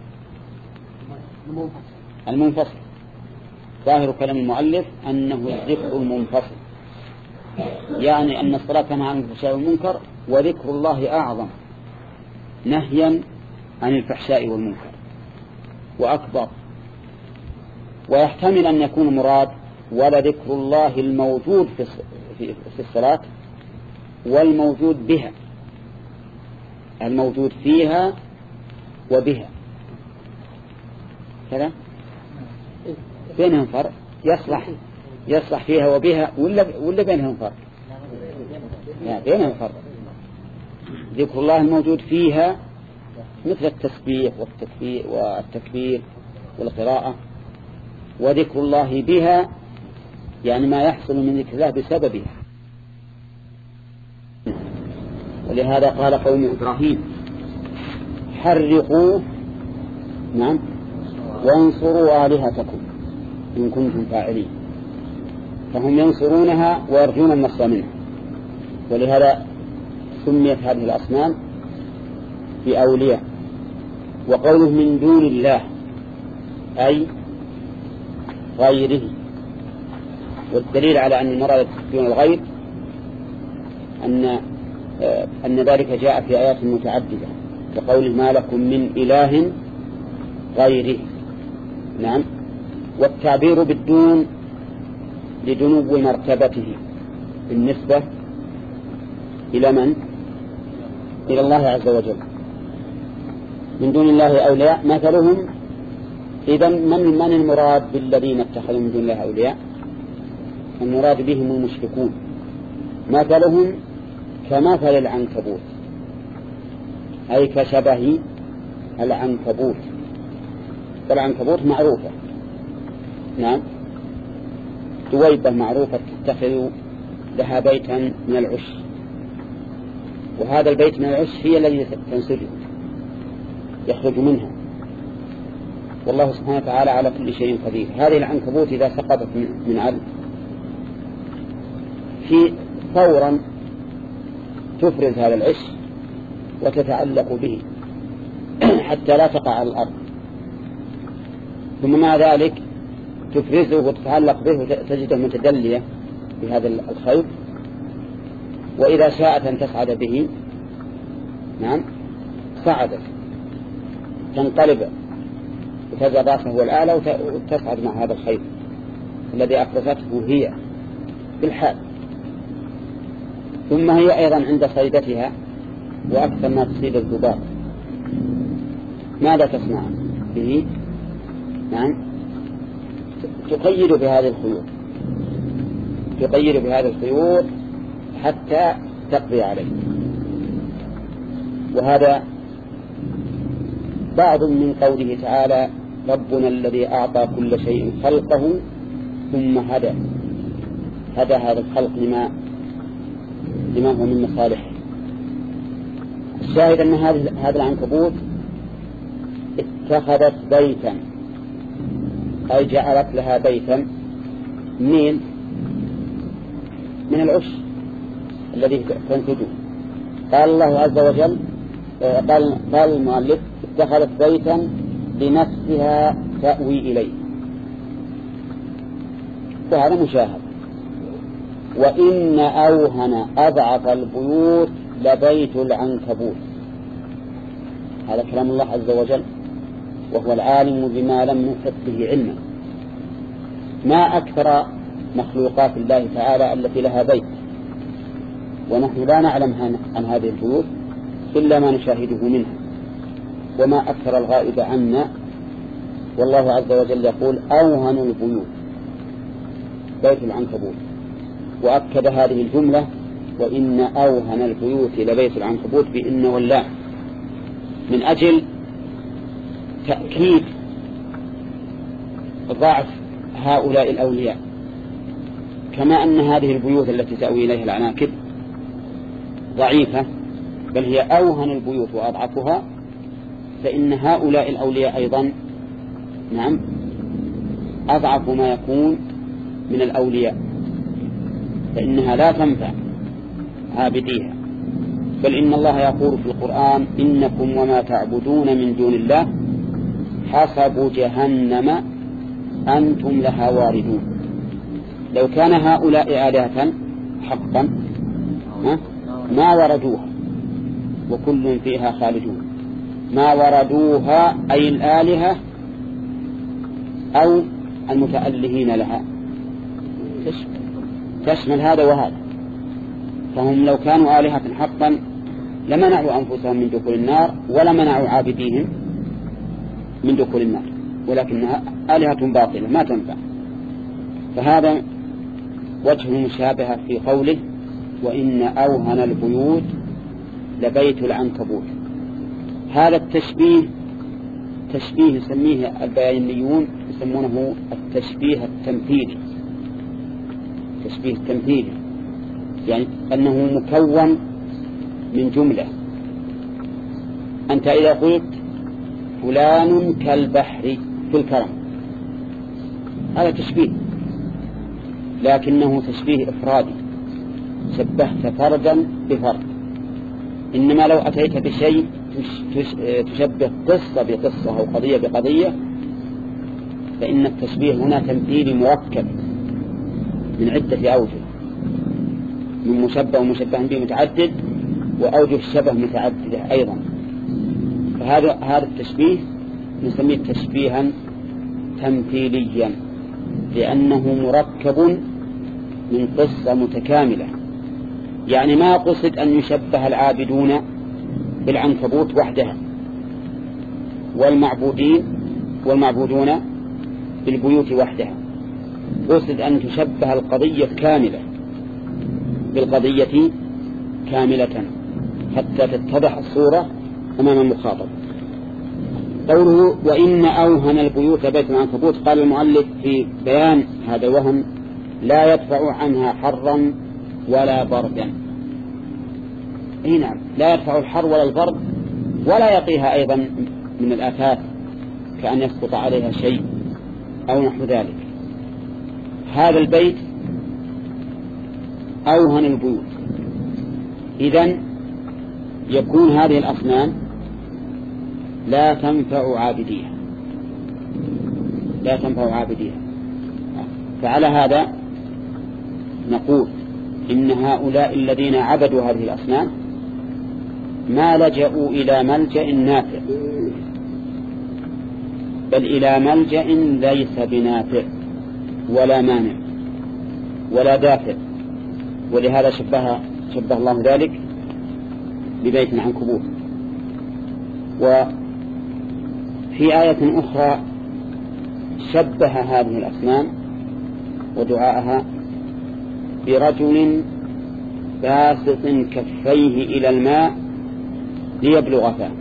المنفصل. ظاهر كلام المؤلف أنه الذكر المنفصل، يعني أن الصلاة تنهى عن الفحشاء والمنكر، وذكر الله أعظم نهيا عن الفحشاء والمنكر وأكبر. ويحتمل أن يكون مراد ولذكر الله الموجود في الصلاة والموجود بها، الموجود فيها وبها كذا، بينهم فرق؟ يصلح يصلح فيها وبها ولا ولا بينهم فرق؟ يعني بينهم فرق. ذكر الله الموجود فيها مثل التسبيح والتكبير والتكبير والقراءة، وذكر الله بها يعني ما يحصل من ذكر الله بسببها. ولهذا قال قوم إبراهيم حرقوا نعم وانصروا آلهتكم إن كنتم فاعلين، فهم ينصرونها ويرجون النصر منها. ولهذا سميت هذه الأصنام بأولياء. وقوله من دون الله أي غيره، والدليل على أن المراد دون الغير أن أن ذلك جاء في آيات متعددة، كقوله ما لكم من إله غيره. نعم. والتعبير بالدون لدنو مرتبته بالنسبة إلى من؟ إلى الله عز وجل. من دون الله أولياء مثلهم. إذا من من المراد بالذين اتخذوا من دون الله أولياء؟ المراد بهم المشركون. مثلهم كمثل العنكبوت، أي كشبه العنكبوت. والعنكبوت معروفة، نعم، دويبة معروفة تتخذ لها بيتا من العش، وهذا البيت من العش هي الذي تنسجه يخرج منها، والله سبحانه وتعالى على كل شيء قدير. هذه العنكبوت إذا سقطت من علم في فورا تفرز هذا العش وتتعلق به حتى لا تقع على الأرض، ثم مع ذلك تفرزه وتتعلق به وتجده متدلية بهذا الخيط، وإذا شاءت أن تصعد به نعم صعدت، تنقلب وتزر راسه والآلة وتصعد مع هذا الخيط الذي أفرزته هي بالحال. ثم هي أيضا عند صيدتها وأكثر ما تصيد الذباب ماذا تصنع به؟ نعم تقيد بهذه الخيوط، تقيد بهذه الخيوط حتى تقضي عليه. وهذا بعض من قوله تعالى ربنا الذي أعطى كل شيء خلقه ثم هدى هدى هذا الخلق لما لما هو من مصالحه. الشاهد أن هذا العنكبوت اتخذت بيتا، أي جعلت لها بيتا من من العش الذي تنتجه. قال الله عز وجل، قال قال المؤلف اتخذت بيتا لنفسها تأوي إليه، وهذا مشاهد. وإن أوهن أضعف البيوت لبيت العنكبوت، هذا كلام الله عز وجل، وهو العالم بما لم يحط به علما. ما أكثر مخلوقات الله تعالى التي لها بيت، ونحن لا نعلم عن هذه البيوت إلا ما نشاهده منها، وما أكثر الغائب عنا. والله عز وجل يقول أوهن البيوت بيت العنكبوت، وأكد هذه الجملة وإن أوهن البيوت لبيت العنكبوت بإن والله، من أجل تأكيد ضعف هؤلاء الأولياء، كما أن هذه البيوت التي تأوي إليها العناكب ضعيفة بل هي أوهن البيوت وأضعفها، فإن هؤلاء الأولياء أيضا نعم أضعف ما يكون من الأولياء، فإنها لا تنفع عابديها. بل إن الله يقول في القرآن: إنكم وما تعبدون من دون الله حصب جهنم أنتم لها واردون. لو كان هؤلاء آلهة حقا ما وردوها، وكل فيها خالدون. ما وردوها أي الآلهة أو المتألهين لها، تشمل هذا وهذا. فهم لو كانوا آلهة حقا لمنعوا أنفسهم من دخول النار ولا منعوا عابديهم من دخول النار، ولكنها آلهة باطلة ما تنفع. فهذا وجه المشابهة في قوله: وإن أوهن البيوت لبيت العنكبوت. هذا التشبيه تشبيه يسميه البيانيون يسمونه التشبيه التمثيلي. تشبيه التمثيلي يعني أنه مكون من جملة. أنت إذا قلت فلان كالبحر في الكرم، هذا تشبيه، لكنه تشبيه إفرادي، شبهت فردا بفرد. إنما لو أتيت بشيء تشبه قصة بقصة أو قضية بقضية، فإن التشبيه هنا تمثيلي مركب من عدة أوجه، من مشبه ومشبه به متعدد، وأوجه الشبه متعددة أيضا. فهذا هذا التشبيه نسميه تشبيها تمثيليا، لأنه مركب من قصة متكاملة. يعني ما قصد أن يشبه العابدون بالعنكبوت وحدها، والمعبودين والمعبودون بالبيوت وحدها. قصد أن تشبه القضية كاملة بالقضية كاملة حتى تتضح الصورة أمام المخاطب. قوله: وإن أوهن البيوت بيت العنكبوت، قال المؤلف في بيان هذا الوهن: لا يدفع عنها حرا ولا بردا. اي نعم، لا يدفع الحر ولا البرد، ولا يقيها أيضا من الآفات كأن يسقط عليها شيء أو نحو ذلك. هذا البيت أوهن البيوت، إذن يكون هذه الأصنام لا تنفع عابديها، لا تنفع عابديها. فعلى هذا نقول إن هؤلاء الذين عبدوا هذه الأصنام ما لجأوا إلى ملجأ نافع، بل إلى ملجأ ليس بنافع ولا مانع ولا دافع. ولهذا شبه, شبه الله ذلك ببيت العنكبوت. وفي آية أخرى شبه هذه الأصنام ودعاءها برجل باسط كفيه إلى الماء ليبلغ فاه.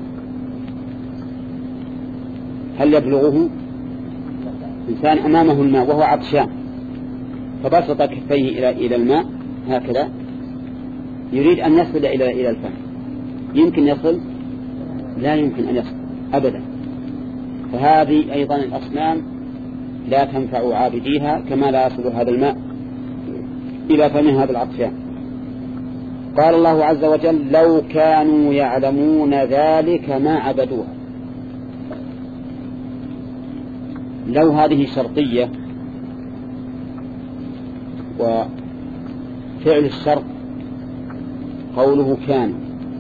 هل يبلغه؟ إنسان أمامه الماء وهو عطشان، فبسط كفيه إلى إلى الماء هكذا، يريد أن يصل إلى إلى الفم. يمكن يصل؟ لا يمكن أن يصل أبدا. فهذه أيضا الأصنام لا تنفع عابديها، كما لا يصل هذا الماء إلى فم هذا العطشان. قال الله عز وجل: لو كانوا يعلمون ذلك ما عبدوها. لو هذه شرطية، وفعل الشرط قوله كان،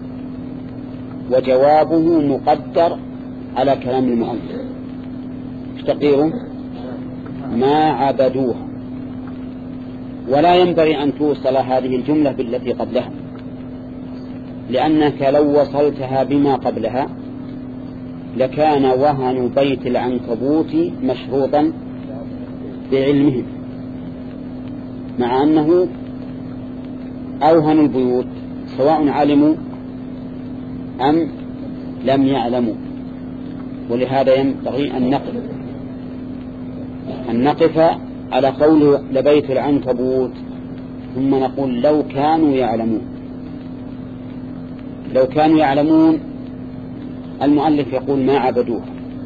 وجوابه مقدر على كلام المؤلف. تقديره ما عبدوها. ولا ينبغي أن توصل هذه الجملة بالتي قبلها، لأنك لو وصلتها بما قبلها لكان وهن بيت العنكبوت مشروطا بعلمهم، مع أنه أوهن البيوت سواء علموا أم لم يعلموا. ولهذا ينبغي أن نقف أن نقف على قول لبيت العنكبوت، ثم نقول لو كانوا يعلمون. لو كانوا يعلمون المؤلف يقول ما عبدوه،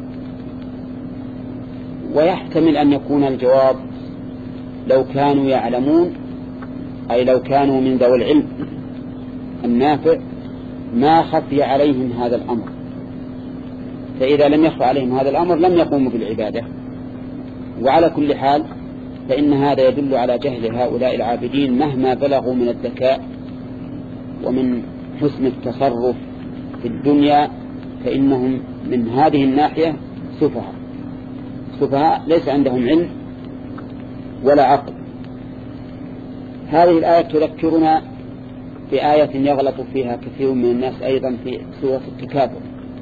ويحتمل أن يكون الجواب لو كانوا يعلمون، أي لو كانوا من ذوي العلم النافع ما خفي عليهم هذا الأمر، فإذا لم يخفى عليهم هذا الأمر لم يقوموا بالعبادة. وعلى كل حال فإن هذا يدل على جهل هؤلاء العابدين مهما بلغوا من الذكاء ومن حسن التصرف في الدنيا، فإنهم من هذه الناحية سفهاء سفهاء ليس عندهم علم ولا عقل. هذه الآية تذكرنا بآية يغلط فيها كثير من الناس أيضا في سورة التكاثر: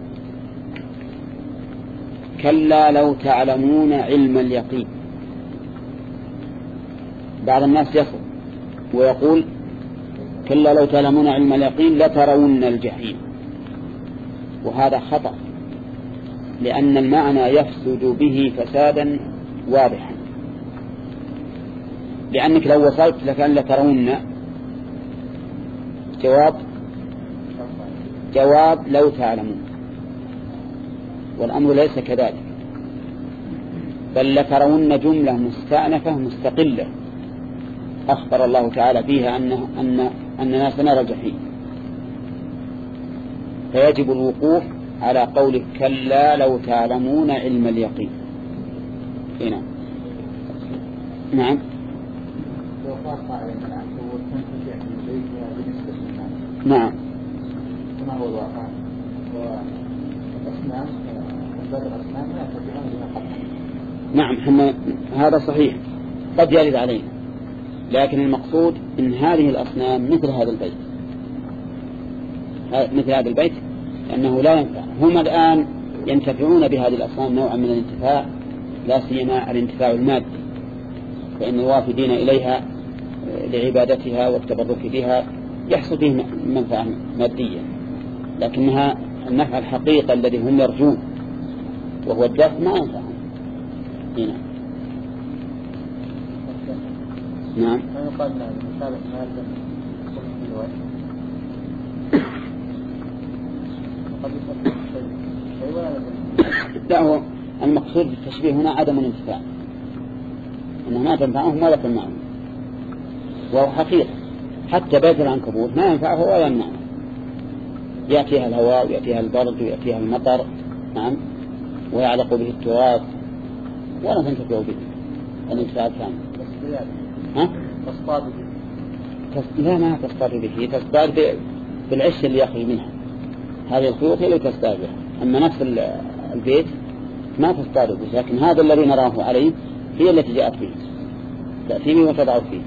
كلا لو تعلمون علم اليقين. بعض الناس يصل ويقول كلا لو تعلمون علم اليقين لترون الجحيم، وهذا خطأ، لأن المعنى يفسد به فسادا واضحا، لأنك لو وصلت لكان لترون جواب جواب لو تعلمون، والأمر ليس كذلك، بل لترون جملة مستأنفة مستقلة أخبر الله تعالى فيها أن أن أننا سنرى الجحيم، فيجب الوقوف على قول كلا لو تعلمون علم اليقين. هنا نعم. نعم. ما هو الواقع؟ والأسنان وبدر الأسنان لا يستطيعون بما قبل. نعم هم هذا صحيح قد يرد علينا، لكن المقصود إن هذه الأصنام مثل هذا البيت مثل هذا البيت لأنه لا ينفع. هم الآن ينتفعون بهذه الأصنام نوعا من الانتفاع، لا سيما الانتفاع المادي، فإن الوافدين إليها لعبادتها والتبرك بها يحصل فيه منفعة مادية، لكنها النفع الحقيقي الذي هم يرجون وهو الدفع ما ينفع. هنا نعم. ما يقال لنا المشابه ما يلزم يكون في الوجه قد يكون شيء ولا يلزم. لا، هو المقصود بالتشبيه هنا عدم الانتفاع، أنه ما تنفعهم ولا تنفعهم، وهو حقيقة. حتى بيت العنكبوت ما ينفعه ولا يمنعه، يأتيها الهواء ويأتيها البرد ويأتيها المطر، نعم، ويعلق به التراب ولا تنتفع به الانتفاع الثاني. ها؟ تصطاد به؟ لا، ما تصطاد به، تصطاد بالعش اللي يخرج منها. هذه الخيوط هي اللي تصطاد بها، أما نفس البيت ما تصطاد به، لكن هذا الذي نراه عليه هي التي جاءت به، تأتي به وتضع فيه.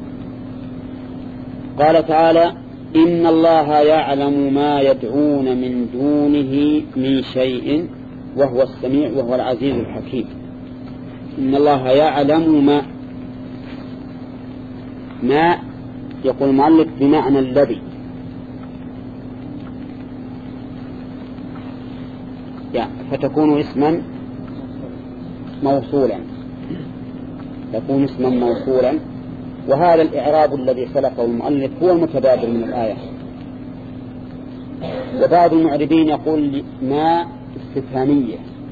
قال تعالى: إن الله يعلم ما يدعون من دونه من شيء وهو السميع وهو العزيز الحكيم. إن الله يعلم ما ما يقول المؤلف بمعنى الذي، يعني فتكون اسما موصولا تكون اسما موصولا وهذا الإعراب الذي سلفه المؤلف هو المتبادر من الآية. وبعض المعربين يقول ما استفهامية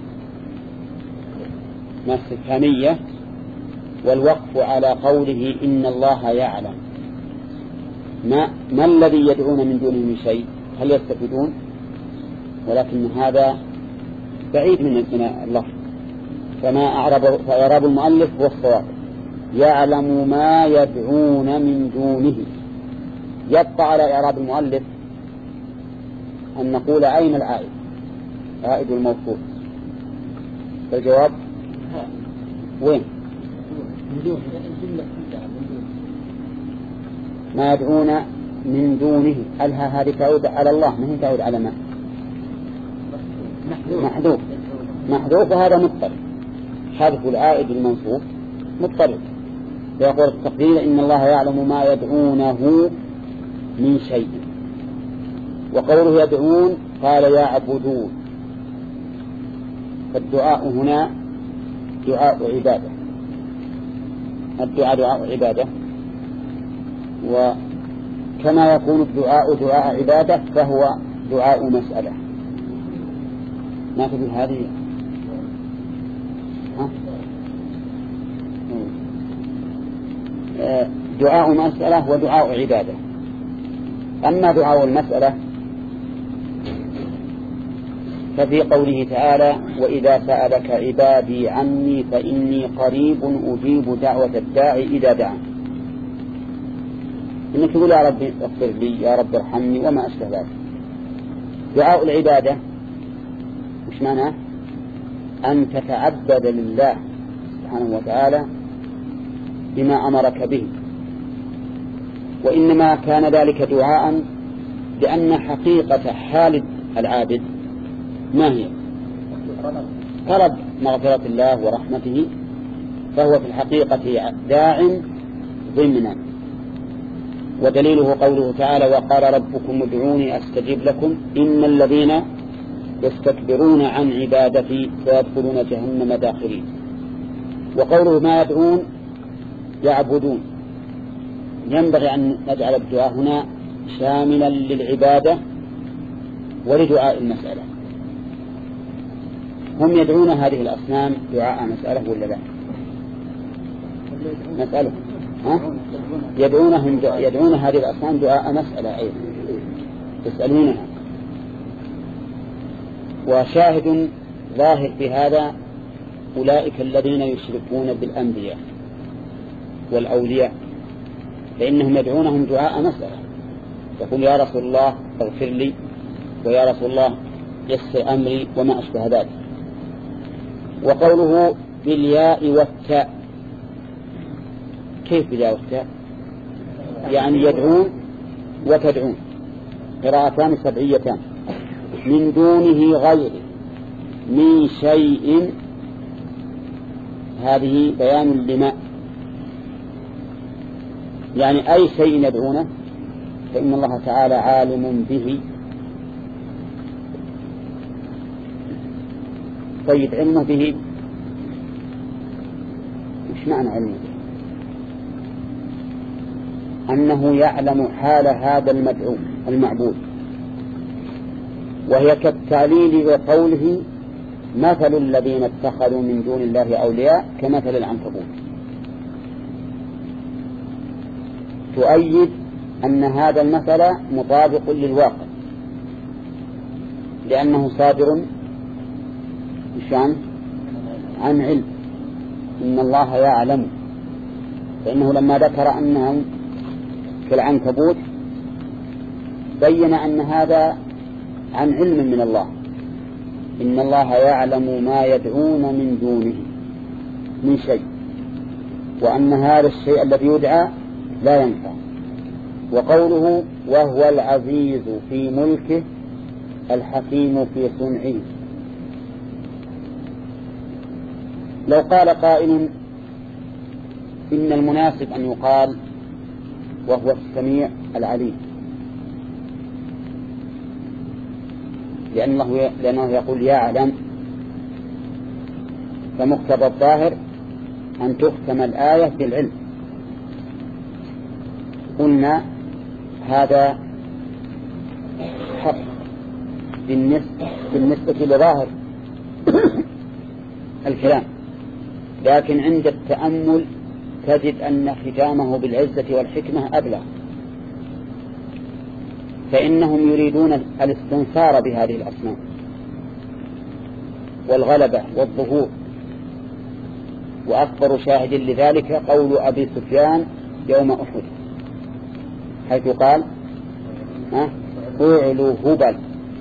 ما استفهامية والوقف على قوله إن الله يعلم. ما, ما الذي يدعون من دونه من شيء؟ هل يستفيدون؟ ولكن هذا بعيد من اللفظ، فما أعرب فإعراب المؤلف هو الصواب: يعلم ما يدعون من دونه. يبقى على إعراب المؤلف أن نقول أين العائد؟ عائد الموصول. فالجواب وين؟ ما يدعون من دونه، هلها هذه تعود على الله، ما هي تعود على ما؟ محذوف محذوف وهذا مضطرب. حذف العائد المنصوب مضطرب. يقول التقدير: إن الله يعلم ما يدعونه من شيء. وقوله يدعون قال يعبدون، فالدعاء هنا دعاء الدعاء دعاء عبادة، كما يكون الدعاء دعاء عبادة فهو دعاء مسألة. ما تقول هذه؟ ها؟ دعاء مسألة ودعاء عبادة. أما دعاء المسألة ففي قوله تعالى: وإذا سألك عبادي عني فإني قريب أجيب دعوة الداعي إذا دعان. إنك تقول يا رب اغفر لي، يا رب ارحمني، وما أشبه ذلك. دعاء العبادة وش معناه؟ أن تتعبد لله سبحانه وتعالى بما أمرك به، وإنما كان ذلك دعاء لأن حقيقة حال العابد ما هي؟ طلب مغفرة الله ورحمته، فهو في الحقيقة داع ضمنا. ودليله قوله تعالى: وقال ربكم ادعوني أستجب لكم إن الذين يستكبرون عن عبادتي سيدخلون جهنم داخرين. وقوله ما يدعون يعبدون. ينبغي أن نجعل الدعاء هنا شاملا للعبادة ولدعاء المسألة. هم يدعون هذه الأصنام دعاء مسألة ولا لا؟ مسألة. ها؟ يدعونهم يدعون هذه الأصنام دعاء مسألة أيضا، يسألونها. وشاهد ظاهر في هذا أولئك الذين يشركون بالأنبياء والأولياء، فإنهم يدعونهم دعاء مسألة. يقول: يا رسول الله اغفر لي، ويا رسول الله يسر أمري، وما أشبه ذلك. وقوله بالياء والتاء، كيف بالياء والتاء؟ يعني يدعون وتدعون، قراءتان سبعيتان. من دونه غير من شيء، هذه بيان لما، يعني أي شيء يدعونه فإن الله تعالى عالم به. طيب علمه به مش معنى علمه به؟ أنه يعلم حال هذا المدعو المعبود، وهي كالتعليل وقوله: مثل الذين اتخذوا من دون الله أولياء كمثل العنكبوت. تؤيد أن هذا المثل مطابق للواقع، لأنه صادر عن علم. إن الله يعلم، فإنه لما ذكر أنهم كالعنكبوت بين أن هذا عن علم من الله. إن الله يعلم ما يدعون من دونه من شيء، وأن هذا الشيء الذي يدعى لا ينفع. وقوله: وهو العزيز في ملكه الحكيم في صنعه. لو قال قائل إن المناسب أن يقال وهو السميع العليم، لأنه, لأنه يقول يعلم، فمقتضى الظاهر أن تختم الآية بالعلم. قلنا هذا حق بالنسبة, بالنسبة لظاهر الكلام، لكن عند التأمل تجد أن ختامه بالعزة والحكمة أبلغ، فإنهم يريدون الاستنصار بهذه الأصنام والغلبة والظهور. وأكبر شاهد لذلك قول أبي سفيان يوم أحد، حيث قال: اعلوا هبل.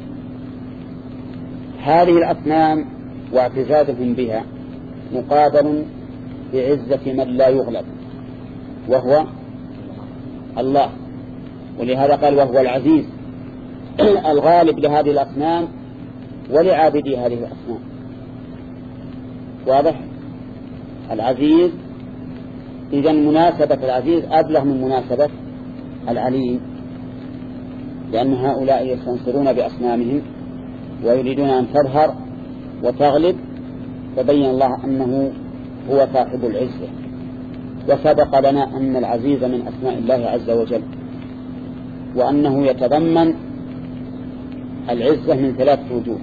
هذه الأصنام واعتزازهم بها مقابل بعزة من لا يغلب، وهو الله. ولهذا قال: وهو العزيز الغالب لهذه الأصنام ولعابدي هذه الأصنام. واضح؟ العزيز، إذا مناسبة العزيز أبلغ من مناسبة العليم، لأن هؤلاء يستنصرون بأصنامهم ويريدون أن تظهر وتغلب، فبين الله أنه هو صاحب العزة. وسبق لنا أن العزيز من أسماء الله عز وجل. وأنه يتضمن العزة من ثلاثة وجوه: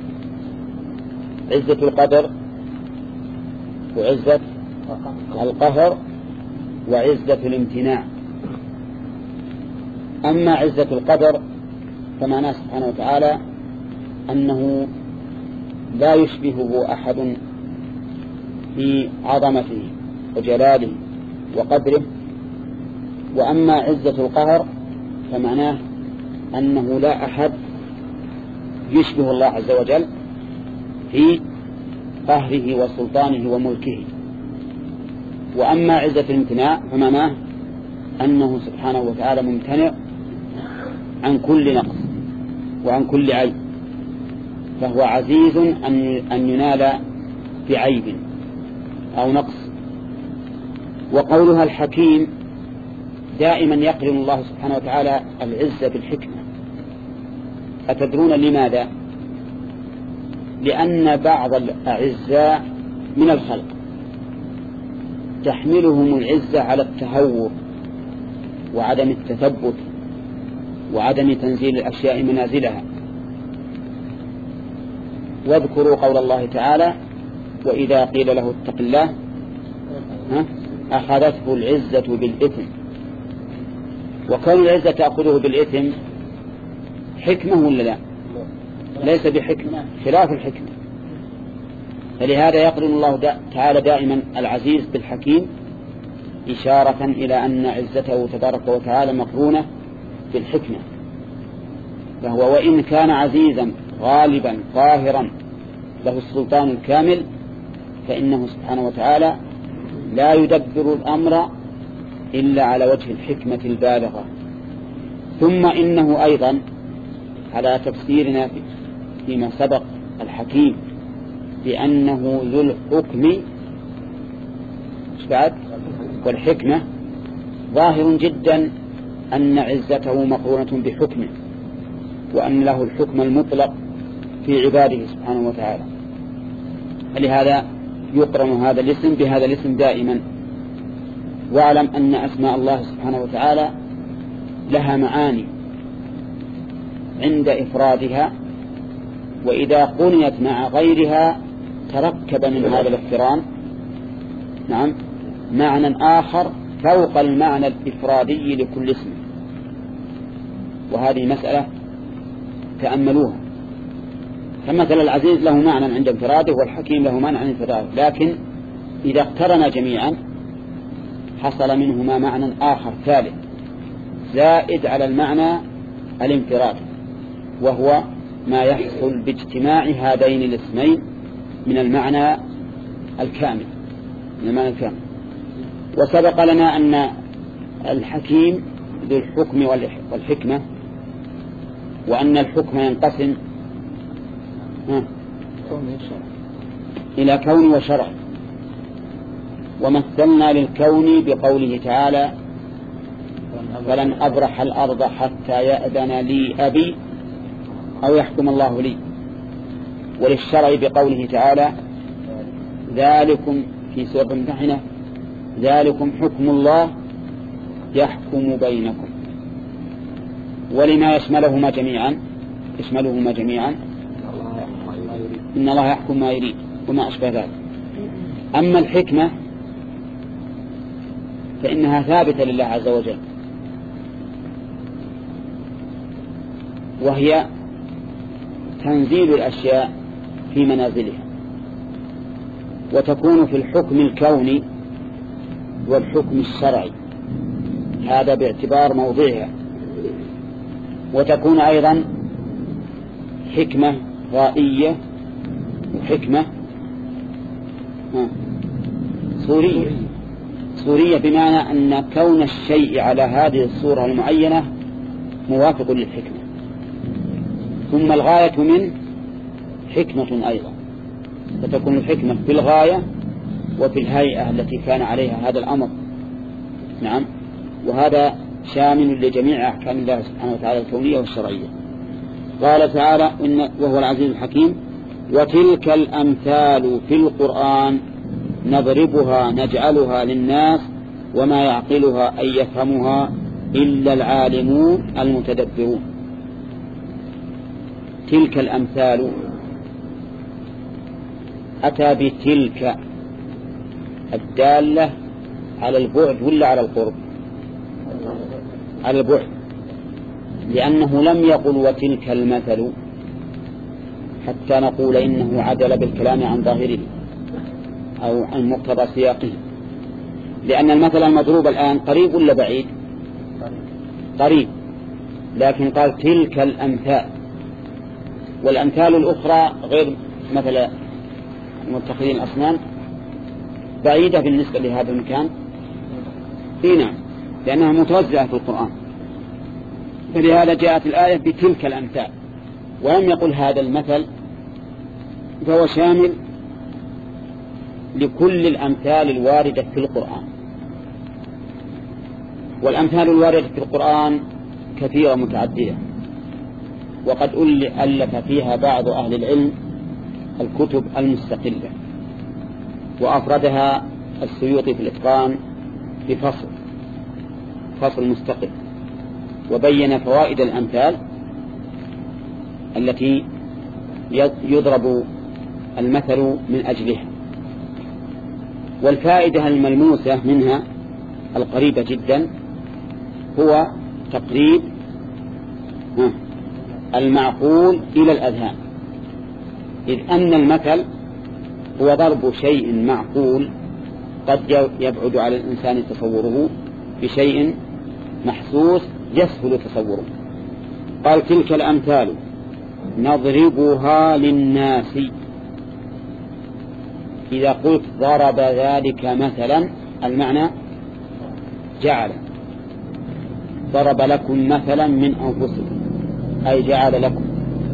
عزة القدر، وعزة القهر، وعزة الامتناع. أما عزة القدر فمعناه سبحانه وتعالى أنه لا يشبهه أحد في عظمته وجلاله وقدره. وأما عزة القهر فمعناه أنه لا أحد يشبه الله عز وجل في قهره وسلطانه وملكه. وأما عزة الامتناع فمعناه أنه سبحانه وتعالى ممتنع عن كل نقص وعن كل عيب، فهو عزيز أن ينال بعيب أو نقص. وقولها الحكيم دائما يقرن الله سبحانه وتعالى العزة بالحكمة. أتدرون لماذا؟ لأن بعض الأعزاء من الخلق تحملهم العزة على التهور وعدم التثبت وعدم تنزيل الأشياء منازلها. واذكروا قول الله تعالى: وإذا قيل له اتق الله أخذته العزة بالإثم. وكون العزة تأخذه بالإثم حكمة ولا لا؟ ليس بحكمة، خلاف الحكمة. فلهذا يقرن الله دا تعالى دائما العزيز بالحكيم، إشارة إلى أن عزته تبارك وتعالى مقرونة بالحكمة. فهو وإن كان عزيزا غالبا قاهرا له السلطان الكامل، فإنه سبحانه وتعالى لا يدبر الأمر إلا على وجه الحكمة البالغة. ثم إنه أيضا على تفسيرنا فيما سبق الحكيم بأنه ذو الحكم والحكمة، ظاهر جدا أن عزته مقرونة بحكمه، وأن له الحكم المطلق في عباده سبحانه وتعالى. فلهذا يقرن هذا الاسم بهذا الاسم دائما. واعلم أن أسماء الله سبحانه وتعالى لها معاني عند إفرادها، وإذا قرنت مع غيرها تركب من هذا الاقتران نعم معنى آخر فوق المعنى الإفرادي لكل اسم. وهذه مسألة تأملوها. فمثل العزيز له معنى عند انفراده، والحكيم له معنى عند انفراده، لكن إذا اقترنا جميعا حصل منهما معنى آخر ثالث زائد على المعنى الانفراد، وهو ما يحصل باجتماع هذين الاسمين من المعنى الكامل من المعنى الكامل. وسبق لنا أن الحكيم ذو الحكم والحكمة، وأن الحكم ينقسم إلى كون وشرع. ومثلنا للكون بقوله تعالى: فلن أبرح الأرض حتى يأذن لي أبي أو يحكم الله لي. وللشرع بقوله تعالى: ذلكم في سورة الممتحنة: ذلكم حكم الله يحكم بينكم. ولما يشملهما جميعا يشملهما جميعا إن الله يحكم ما يريد وما أشبه ذلك. أما الحكمة فإنها ثابتة لله عز وجل، وهي تنزيل الأشياء في منازلها، وتكون في الحكم الكوني والحكم الشرعي، هذا باعتبار موضعها. وتكون أيضا حكمة غائية وحكمة صورية. صورية بمعنى أن كون الشيء على هذه الصورة المعينة موافق للحكمة. ثم الغاية من حكمة أيضا، فتكون الحكمة في الغاية وفي الهيئة التي كان عليها هذا الأمر. نعم. وهذا شامل لجميع أحكام الله سبحانه وتعالى الكونية والشرعية. قال تعالى: إن وهو العزيز الحكيم: وتلك الأمثال في القرآن نضربها نجعلها للناس وما يعقلها أن يفهمها إلا العالمون المتدبرون. تلك الأمثال أتى بتلك الدالة على البعد ولا على القرب؟ على البعد، لأنه لم يقل وتلك المثل حتى نقول إنه عدل بالكلام عن ظاهره أو عن مقتضى سياقه، لأن المثل المضروب الآن قريب ولا بعيد؟ قريب، لكن قال تلك الأمثال، والأمثال الأخرى غير مثل متخذين الأصنام بعيدة بالنسبة لهذا المكان. هنا لأنها متوزعة في القرآن، فلهذا جاءت الآية بتلك الأمثال، ولم يقل هذا المثل، فهو شامل لكل الأمثال الواردة في القرآن. والأمثال الواردة في القرآن كثيرة متعددة، وقد ألف فيها بعض أهل العلم الكتب المستقلة، وأفردها السيوطي في الإتقان بفصل فصل مستقل، وبين فوائد الأمثال التي يضرب المثل من أجلها. والفائدة الملموسة منها القريبة جدا هو تقريب المعقول إلى الأذهان، إذ أن المثل هو ضرب شيء معقول قد يبعد على الإنسان تصوره بشيء محسوس يسهل تصوره. قال تلك الأمثال نضربها للناس. إذا قلت ضرب ذلك مثلا المعنى جعل، ضرب لكم مثلا من أنفسكم أي جعل لكم.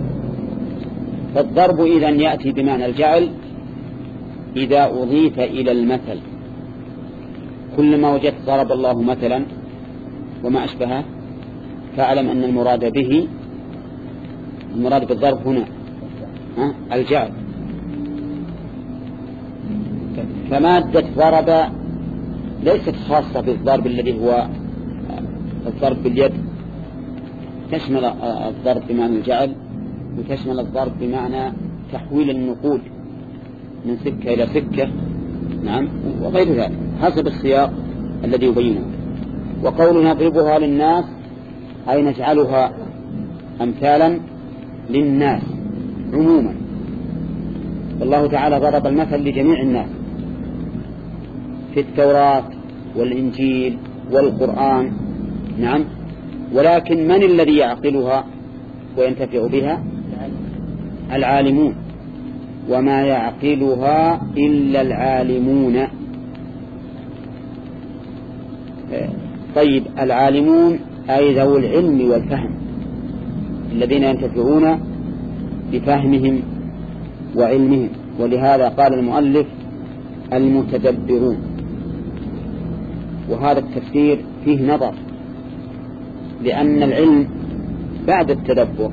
فالضرب إذن يأتي بمعنى الجعل إذا أضيف إلى المثل. كلما وجدت ضرب الله مثلا وما أشبهه فاعلم أن المراد به المراد بالضرب هنا الجعل. فمادة ضرب ليست خاصة بالضرب الذي هو الضرب باليد، تشمل الضرب بمعنى الجعل، وتشمل الضرب بمعنى تحويل النقود من سكة إلى سكة، نعم، وغير ذلك حسب السياق الذي يبينه. وقولنا نضربها للناس أي نجعلها أمثالا للناس عموما. والله تعالى ضرب المثل لجميع الناس في التوراة والإنجيل والقرآن، نعم، ولكن من الذي يعقلها وينتفع بها؟ العالمون، وما يعقلها إلا العالمون. طيب، العالمون أي ذو العلم والفهم الذين ينتفعون بفهمهم وعلمهم. ولهذا قال المؤلف المتدبرون، وهذا التفسير فيه نظر، لأن العلم بعد التدبر،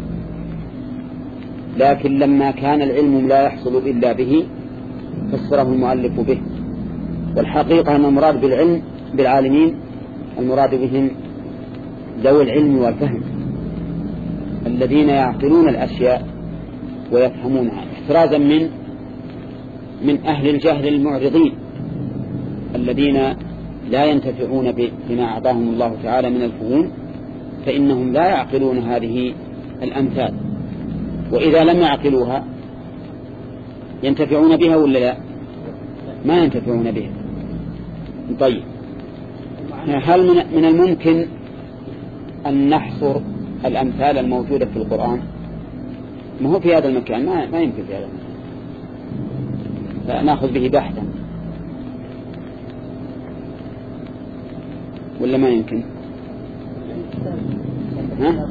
لكن لما كان العلم لا يحصل إلا به فسره المؤلف به. والحقيقة أن المراد بالعلم بالعالمين المراد بهم ذوي العلم والفهم الذين يعقلون الأشياء ويفهمونها، احترازا من من أهل الجهل المعرضين الذين لا ينتفعون بما أعطاهم الله تعالى من الفهوم، فإنهم لا يعقلون هذه الأمثال. وإذا لم يعقلوها ينتفعون بها ولا لا؟ ما ينتفعون بها. طيب، هل من الممكن أن نحصر الأمثال الموجودة في القرآن؟ ما هو في هذا المكان، ما, ما يمكن في هذا المكان، فنأخذ به بحثا ولا ما يمكن؟ ها؟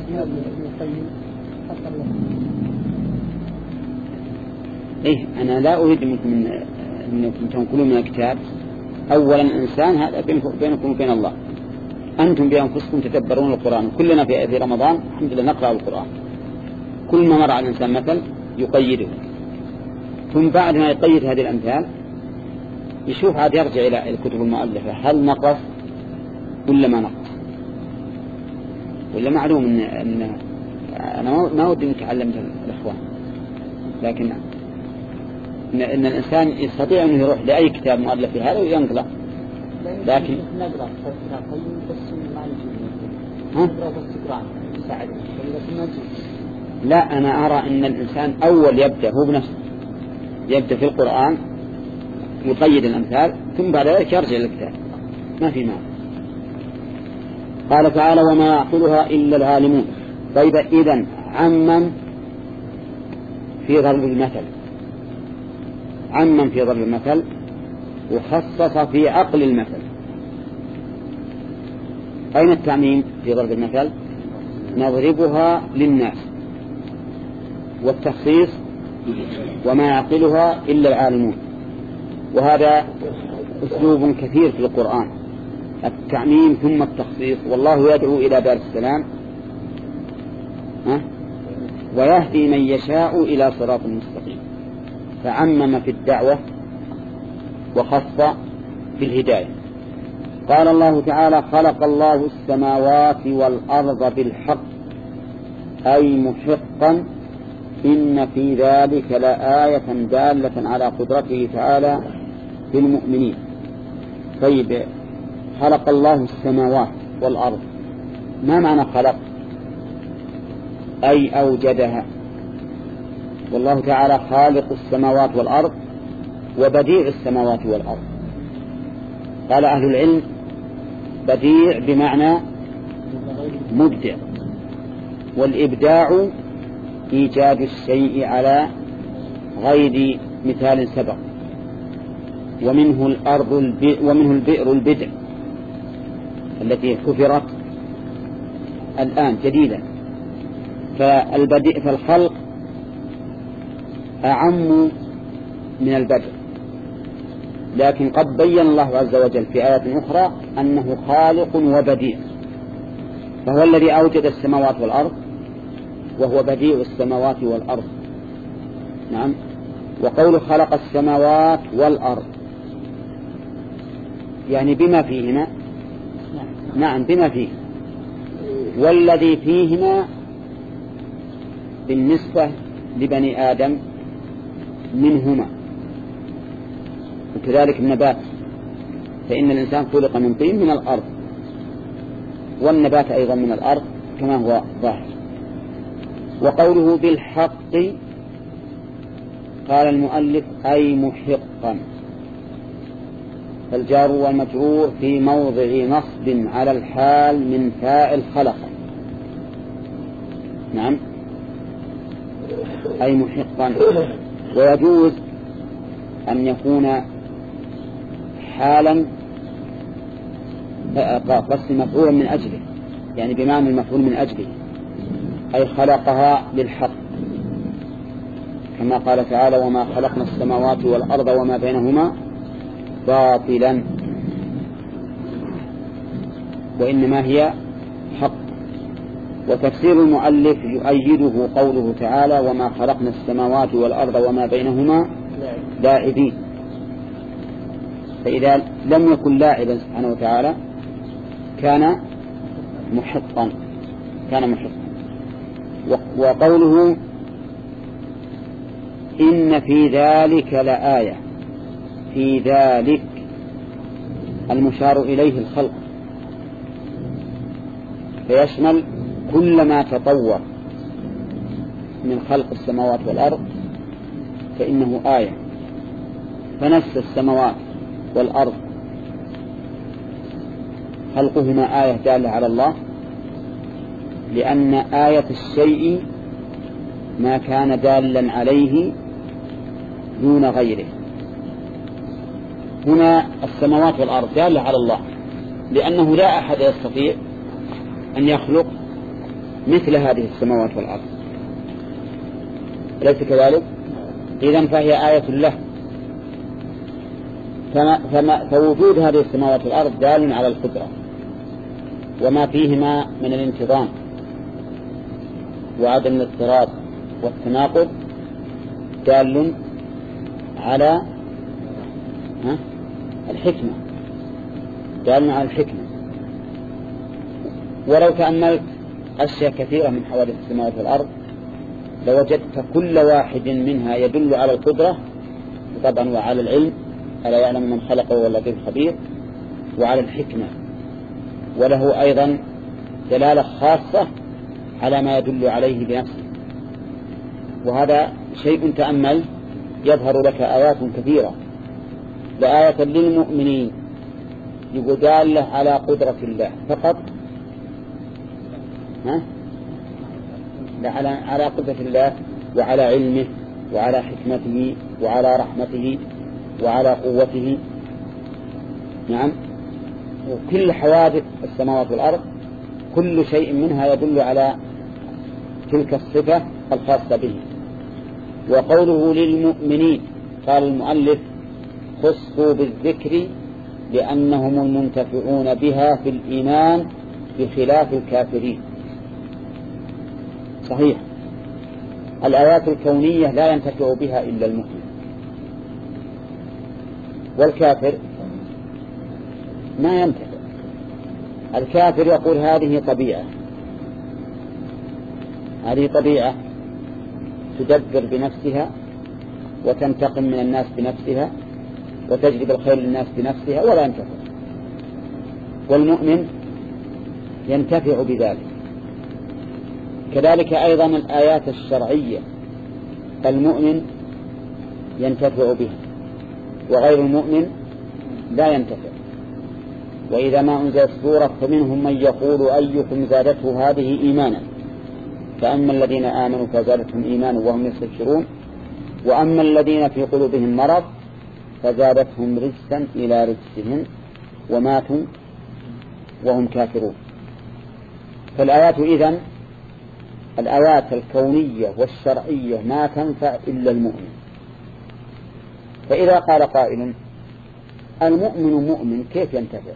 إيه، أنا لا أريد منكم من أنكم تنقلون من الكتاب. أولا إنسان هذا بينكم وبين الله، أنتم بأنفسكم تدبرون القرآن. كلنا في رمضان الحمد لله نقرأ القرآن، كل ما مر على الإنسان مثل يقيده، ثم بعد ما يقيد هذه الأمثال يشوف عاد يرجع إلى الكتب المؤلفة هل نقص ولا ما نقص. ولا معلوم إن, إن أنا ما ودي نتعلم الإخوان، لكن إن, إن الإنسان يستطيع أنه يروح لأي كتاب مؤلف في هذا وينقله، لكن نقرأ بس ما ها؟ نقرأ بس تقرأ يساعد لا، أنا أرى أن الإنسان أول يبدأ هو بنفسه، يبدأ في القرآن يقيد الأمثال ثم بعد ذلك يرجع للكتاب، ما في معنى. قال تعالى وما يعقلها إلا العالمون. طيب إذن عمم في ضرب المثل، عمم في ضرب المثل وخصص في عقل المثل. أين التعميم في ضرب المثل؟ نضربها للناس، والتخصيص وما يعقلها إلا العالمون. وهذا أسلوب كثير في القرآن، التعميم ثم التخصيص. والله يدعو إلى دار السلام ويهدي من يشاء إلى صراط مستقيم، فعمم في الدعوة وخص في الهداية. قال الله تعالى خلق الله السماوات والأرض بالحق أي محقا إن في ذلك لآية دالة على قدرته تعالى في المؤمنين. طيب خلق الله السماوات والأرض، ما معنى خلق؟ أي أوجدها. والله تعالى خالق السماوات والأرض وبديع السماوات والأرض. قال أهل العلم بديع بمعنى مبدع، والإبداع إيجاد الشيء على غير مثال سبق. ومنه الأرض البئر ومنه البئر البدع التي حفرت الآن جديدا. فالبديع فالخلق أعم من البدع، لكن قد بين الله عز وجل في آيات أخرى أنه خالق وبديع، فهو الذي أوجد السماوات والأرض وهو بديع السماوات والأرض. نعم. وقول خلق السماوات والأرض يعني بما فيهما، نعم بما فيه، والذي فيهما بالنسبة لبني آدم منهما، وكذلك النبات، فإن الإنسان خلق من طين من الأرض، والنبات أيضا من الأرض كما هو ظاهر. وقوله بالحق قال المؤلف أي محقا، فالجار والمجرور في موضع نصب على الحال من فاعل خلق. نعم أي محقا. ويجوز أن يكون حالا قصد مفعولا من أجله، يعني بمعنى المفعول من أجله، أي خلقها للحق، كما قال تعالى وما خلقنا السماوات والأرض وما بينهما باطلا وإنما هي حق. وتفسير المؤلف يؤيده قوله تعالى وما خلقنا السماوات والأرض وما بينهما لاعبين، فإذا لم يكن لاعبا سبحانه وتعالى كان محقا، كان محقا. وقوله إن في ذلك لآية، في ذلك المشار إليه الخلق، فيشمل كل ما تطور من خلق السماوات والأرض فإنه آية. فنفس السماوات والأرض خلقهما آية دالة على الله، لأن آية الشيء ما كان دالا عليه دون غيره. هنا السماوات والأرض دالة على الله لأنه لا أحد يستطيع أن يخلق مثل هذه السماوات والأرض، أليس كذلك؟ إذن فهي آية له. فما فما فوجود هذه السماوات والأرض دال على القدرة، وما فيهما من الانتظام وعدم الاضطراب والتناقض دال على الحكمة، دال على الحكمة. ولو تأملت أشياء كثيرة من حوادث السماوات والأرض لوجدت كل واحد منها يدل على القدرة طبعا وعلى العلم، ألا يعلم من خلق وهو اللطيف الخبير، وعلى الحكمة، وله أيضا دلالة خاصة على ما يدل عليه بنفسه. وهذا شيء تأمل يظهر لك آيات كثيرة. لآية للمؤمنين يقول دالة على قدرة الله فقط، ها؟ على على قدرة الله وعلى علمه وعلى حكمته وعلى رحمته وعلى قوته. نعم. وكل حوادث السماوات والأرض كل شيء منها يدل على تلك الصفة الخاصة به. وقوله للمؤمنين قال المؤلف خصوا بالذكر لأنهم المنتفعون بها في الإيمان بخلاف الكافرين. صحيح، الآيات الكونية لا ينتفع بها إلا المؤمن، والكافر ما ينتفع. الكافر يقول هذه طبيعة، هذه طبيعة تدبر بنفسها وتنتقم من الناس بنفسها وتجلب الخير للناس بنفسها ولا ينتفع. والمؤمن ينتفع بذلك. كذلك أيضا الآيات الشرعية المؤمن ينتفع بها وغير المؤمن لا ينتفع. وإذا ما أنزلت سورة فمنهم من يقول أيكم زادته هذه إيمانا، فأما الذين آمنوا فزادتهم إيمانا وهم يستبشرون، وأما الذين في قلوبهم مرض فزادتهم رجسا إلى رجسهم وماتوا وهم كافرون. فالآيات إذن الآيات الكونية والشرعية ما تنفع إلا المؤمن. فإذا قال قائل المؤمن مؤمن كيف ينتفع؟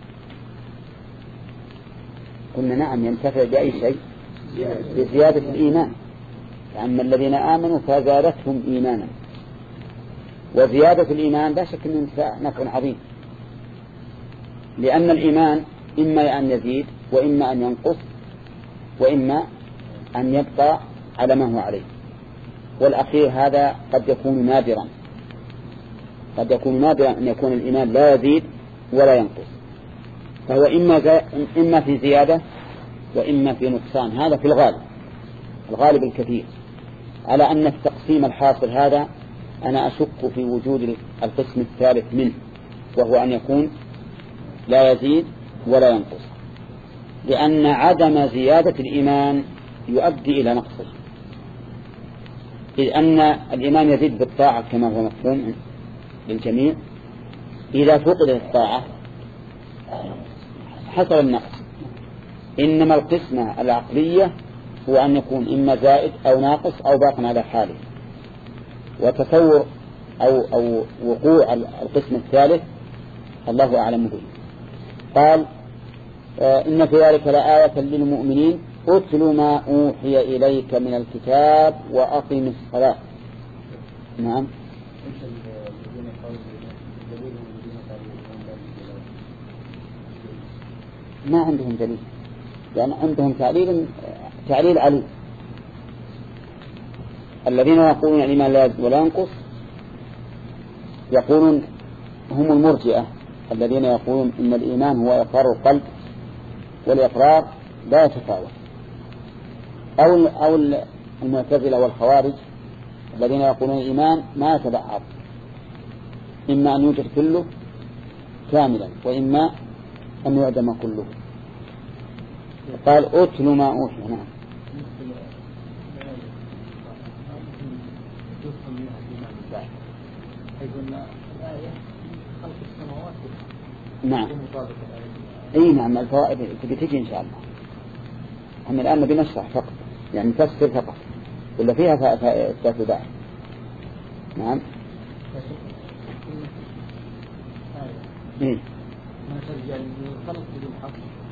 قلنا نعم ينتفع بأي شيء؟ بزيادة الإيمان. فأما الذين آمنوا فزادتهم إيمانا، وزيادة الإيمان لا شك أنه نفع عظيم، لأن الإيمان إما أن يزيد وإما أن ينقص وإما أن يبقى على ما هو عليه، والأخير هذا قد يكون نادرا، قد يكون نادرا أن يكون الإيمان لا يزيد ولا ينقص، فهو إما, إما في زيادة وإما في نقصان. هذا في الغالب، الغالب الكثير، على أن التقسيم الحاصل هذا أنا أشك في وجود القسم الثالث منه، وهو أن يكون لا يزيد ولا ينقص، لأن عدم زيادة الإيمان يؤدي إلى نقصه، إذ أن الإيمان يزيد بالطاعة كما هو مفهوم للجميع. إذا فقدت الطاعة حصل النقص. إنما القسمة العقلية هو أن يكون إما زائد أو ناقص أو باق على حاله. وتصور أو, أو وقوع القسم الثالث الله أعلم به. قال آه إن في ذلك لآية للمؤمنين أتل ما أوحي إليك من الكتاب وأقم الصلاة. نعم. ما عندهم دليل، لأن يعني عندهم تعليل تعليل علي. الذين يقولون الإيمان لا يزيد ولا ينقص يقولون هم المرجئة، الذين يقولون إن الإيمان هو إقرار القلب والإقرار لا يتفاوت، أو أو المعتزلة والخوارج الذين يقولون الإيمان ما يتبعض، إما أن يوجد كله كاملا وإما أن يعدم كله. قال أتل ما أوحي. نعم. نعم. اي نعم الفوائد تجي ان شاء الله. احنا الان بنشرح فقط، يعني نفسر فقط، ولا فيها فائدة بعد. نعم. ايه ما ترجع للخلق بالحق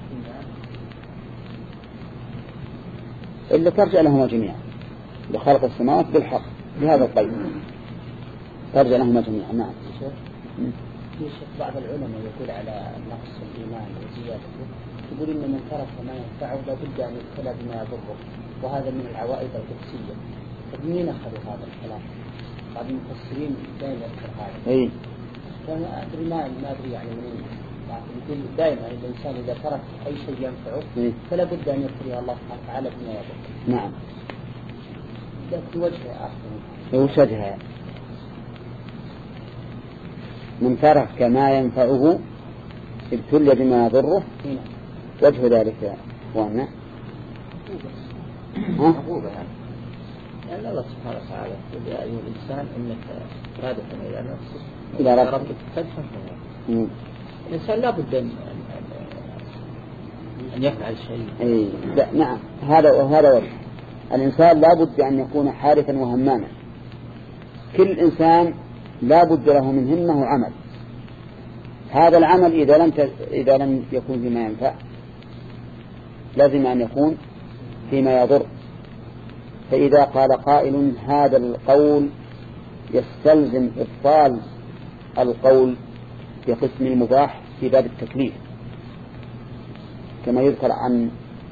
إلا ترجع لهما جميعا، لخلق السماوات بالحق بهذا القيد ترجع لهما جميعا. نعم. في بعض العلماء يقول على نقص الإيمان وزيادته تقول إن من ترك ما ينفعه لابد أن يبتلى بما يضره، وهذا من العوائد القدسية. فمن أخذوا هذا الكلام؟ بعض المفسرين دائما يذكر هذا. إيه. فأنا أدري ما ما أدري يعني منين. يقول دائما الإنسان إذا ترك أي شيء ينفعه إيه؟ فلا بد أن يبتلي الله سبحانه وتعالى بما يضره. نعم. لكن وجهه آخر. وش وجهه؟ من ترك ما ينفعه ابتلي بما يضره. هنا. وجه ذلك يا أخواننا عقوبة يعني. لأن الله سبحانه وتعالى يقول يا أيها الإنسان إنك رادف إلى نفسك إلى ربك فادفع منه. الإنسان لا بد أن أن يفعل شيء. أي لا نعم هذا وهذا وجه. الإنسان لا بد أن يكون حارثا وهماما. كل إنسان لا بد له من همة وعمل. هذا العمل إذا لم إذا لم يكن فيما ينفع لازم أن يكون فيما يضر. فإذا قال قائل هذا القول يستلزم إبطال القول بقسم المباح في باب التكليف، كما يذكر عن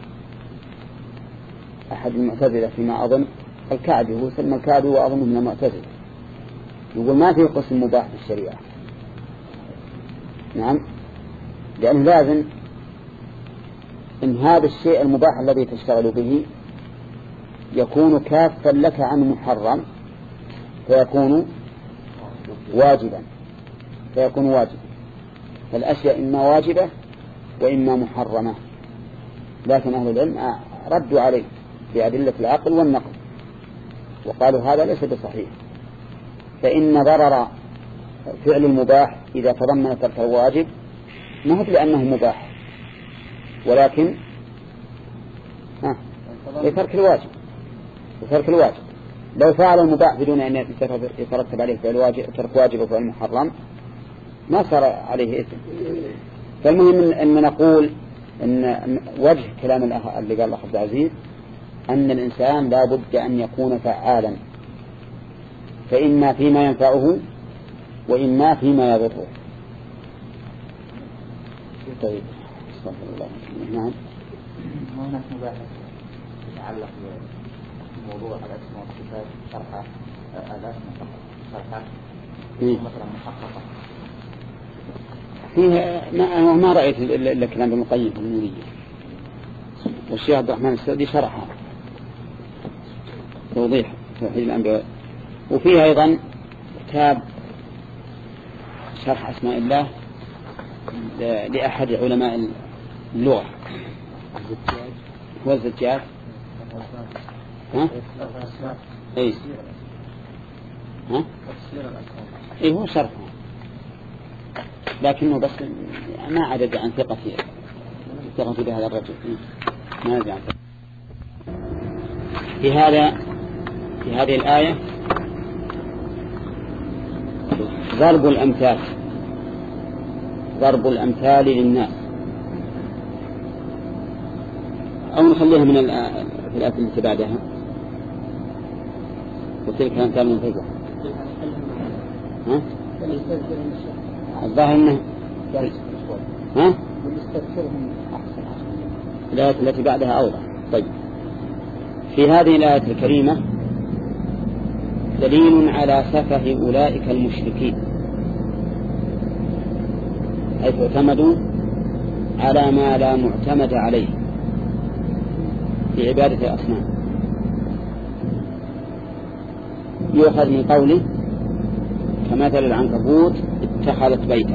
أحد المعتزلة فيما أظن الكعبي، هو سمى الكعبي وأظنه من المعتزلة، يقول ما في قسم مباح في الشريعة. نعم، لأن لازم إن هذا الشيء المباح الذي تشتغل به يكون كافا لك عن محرم فيكون واجبا فيكون واجبا فالأشياء إما واجبة وإما محرمة. لكن أهل العلم ردوا عليه بأدلة العقل والنقل وقالوا هذا ليس بصحيح، فإن ضرر فعل المباح إذا تضمن ترك الواجب ما هو لأنه مباح، ولكن ها لترك الواجب وترك الواجب. لو فعل المباح بدون أن يترتب عليه فعل واجب ترك واجب وفعل محرم ما صار عليه إثم. فالمهم أن نقول أن وجه كلام اللي قال الله عبد العزيز أن الإنسان لا بد أن يكون فعالا، فإما فيما ينفعه وإما فيما يضره. طيب استغفر الله. نعم. ما هناك مباحث يتعلق بموضوع الأسماء والصفات شرحها الأسماء شرحها مثلا محققة فيها ما ما رأيت إلا كلام ابن القيم النونية، والشيخ عبد الرحمن السعدي شرحها توضيح توحيد الأنبياء. وفيها أيضا كتاب شرح أسماء الله لأحد علماء اللغة هو الزجاج. ها؟ أي ها؟ أي هو شرحه لكنه بس ما عدد عن ثقتي ثقتي بهذا الرجل ما عدد عن ثقتي. في هذا في هذه الآية ضرب الأمثال ضرب الأمثال للناس، أو نخليها من في الآية التي بعدها وتلك الأمثال منفقة. ها؟ الظاهر أنه ها؟ الآية التي بعدها أوضح. طيب في هذه الآية الكريمة دليل على سفه أولئك المشركين حيث اعتمدوا على ما لا معتمد عليه في عبادة الأصنام. يؤخذ من قوله كمثل العنكبوت اتخذت بيتا.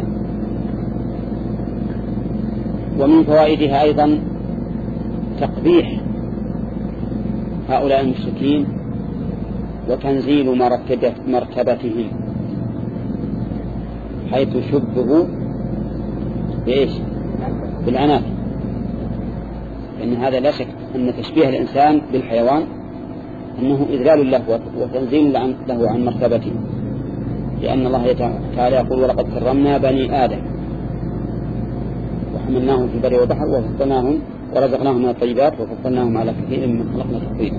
ومن فوائدها أيضا تقبيح هؤلاء المشركين وتنزيل مرتبة مرتبتهم حيث شبهوا بإيش؟ بالعناف. لأن هذا لا شك أن تشبيه الإنسان بالحيوان أنه إذلال له وتنزيل له عن مرتبته، لأن الله تعالى يقول ولقد كرمنا بني آدم وحملناهم في البر والبحر وفضلناهم ورزقناهم من الطيبات وفضلناهم على كثير من خلقنا تفضيلا.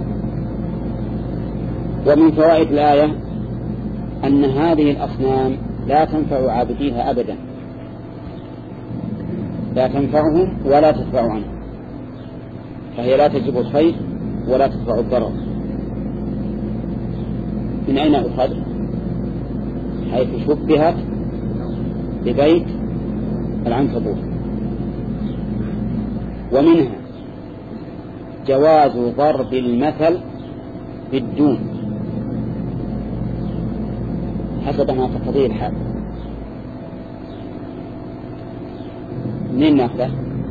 ومن فوائد الآية أن هذه الأصنام لا تنفع عابديها أبدا، لا تنفعهم ولا تدفع عنهم، فهي لا تجلب الخير ولا تدفع الضرر. من أين أخذ؟ حيث شبهت ببيت العنكبوت. ومنها جواز ضرب المثل بالدون حسب ما تقتضيه الحال. منين نأخذه؟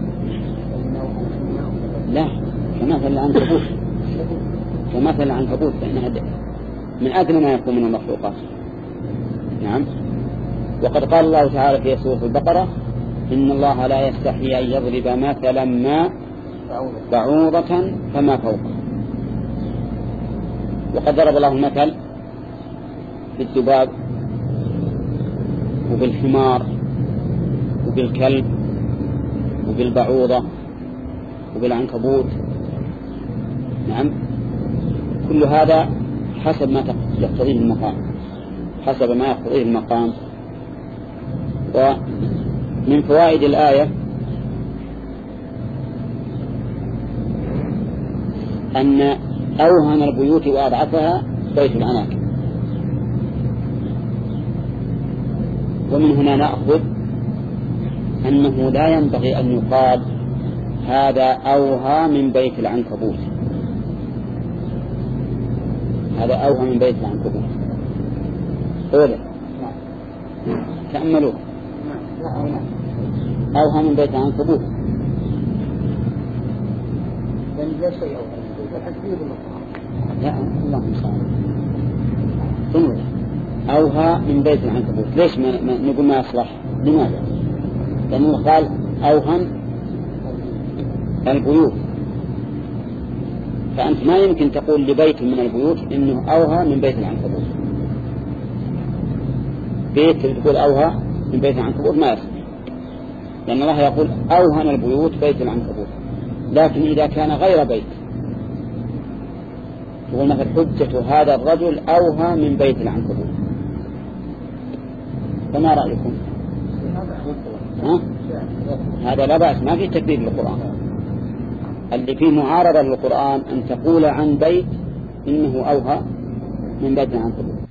لا، كمثل العنكبوت، كمثل العنكبوت فإنها من أدنى ما يكون من المخلوقات. نعم. وقد قال الله تعالى في سورة البقرة: إن الله لا يستحي أن يضرب مثلا ما بعوضة فما فوقه. وقد ضرب الله المثل بالذباب وبالحمار وبالكلب وبالبعوضة وبالعنكبوت. نعم. كل هذا حسب ما يقتضيه المقام، حسب ما يقتضيه المقام. ومن فوائد الآية أن أوهن البيوت وأضعفها بيت العناك. ومن هنا نأخذ أنه لا ينبغي أن يقال هذا أوهى من بيت العنكبوت، هذا أوهى من بيت العنكبوت. قوله تأملوا، أوهى من بيت العنكبوت لا الله المستعان. أوهى من بيت العنكبوت، ليش ما نقول ما أصلح؟ لماذا؟ لأنه قال أوهى البيوت، فأنت ما يمكن تقول لبيت من البيوت إنه أوهى من بيت العنكبوت. بيت تقول أوهى من بيت العنكبوت ما يصلح، لأن الله يقول أوهن البيوت بيت العنكبوت. لكن إذا كان غير بيت تقول مثل حجة هذا الرجل أوهى من بيت العنكبوت. فما رأيكم؟ ها؟ هذا لا بأس، ما في تكذيب للقرآن. اللي فيه معارضة للقرآن أن تقول عن بيت إنه أوهى من بيت العنكبوت.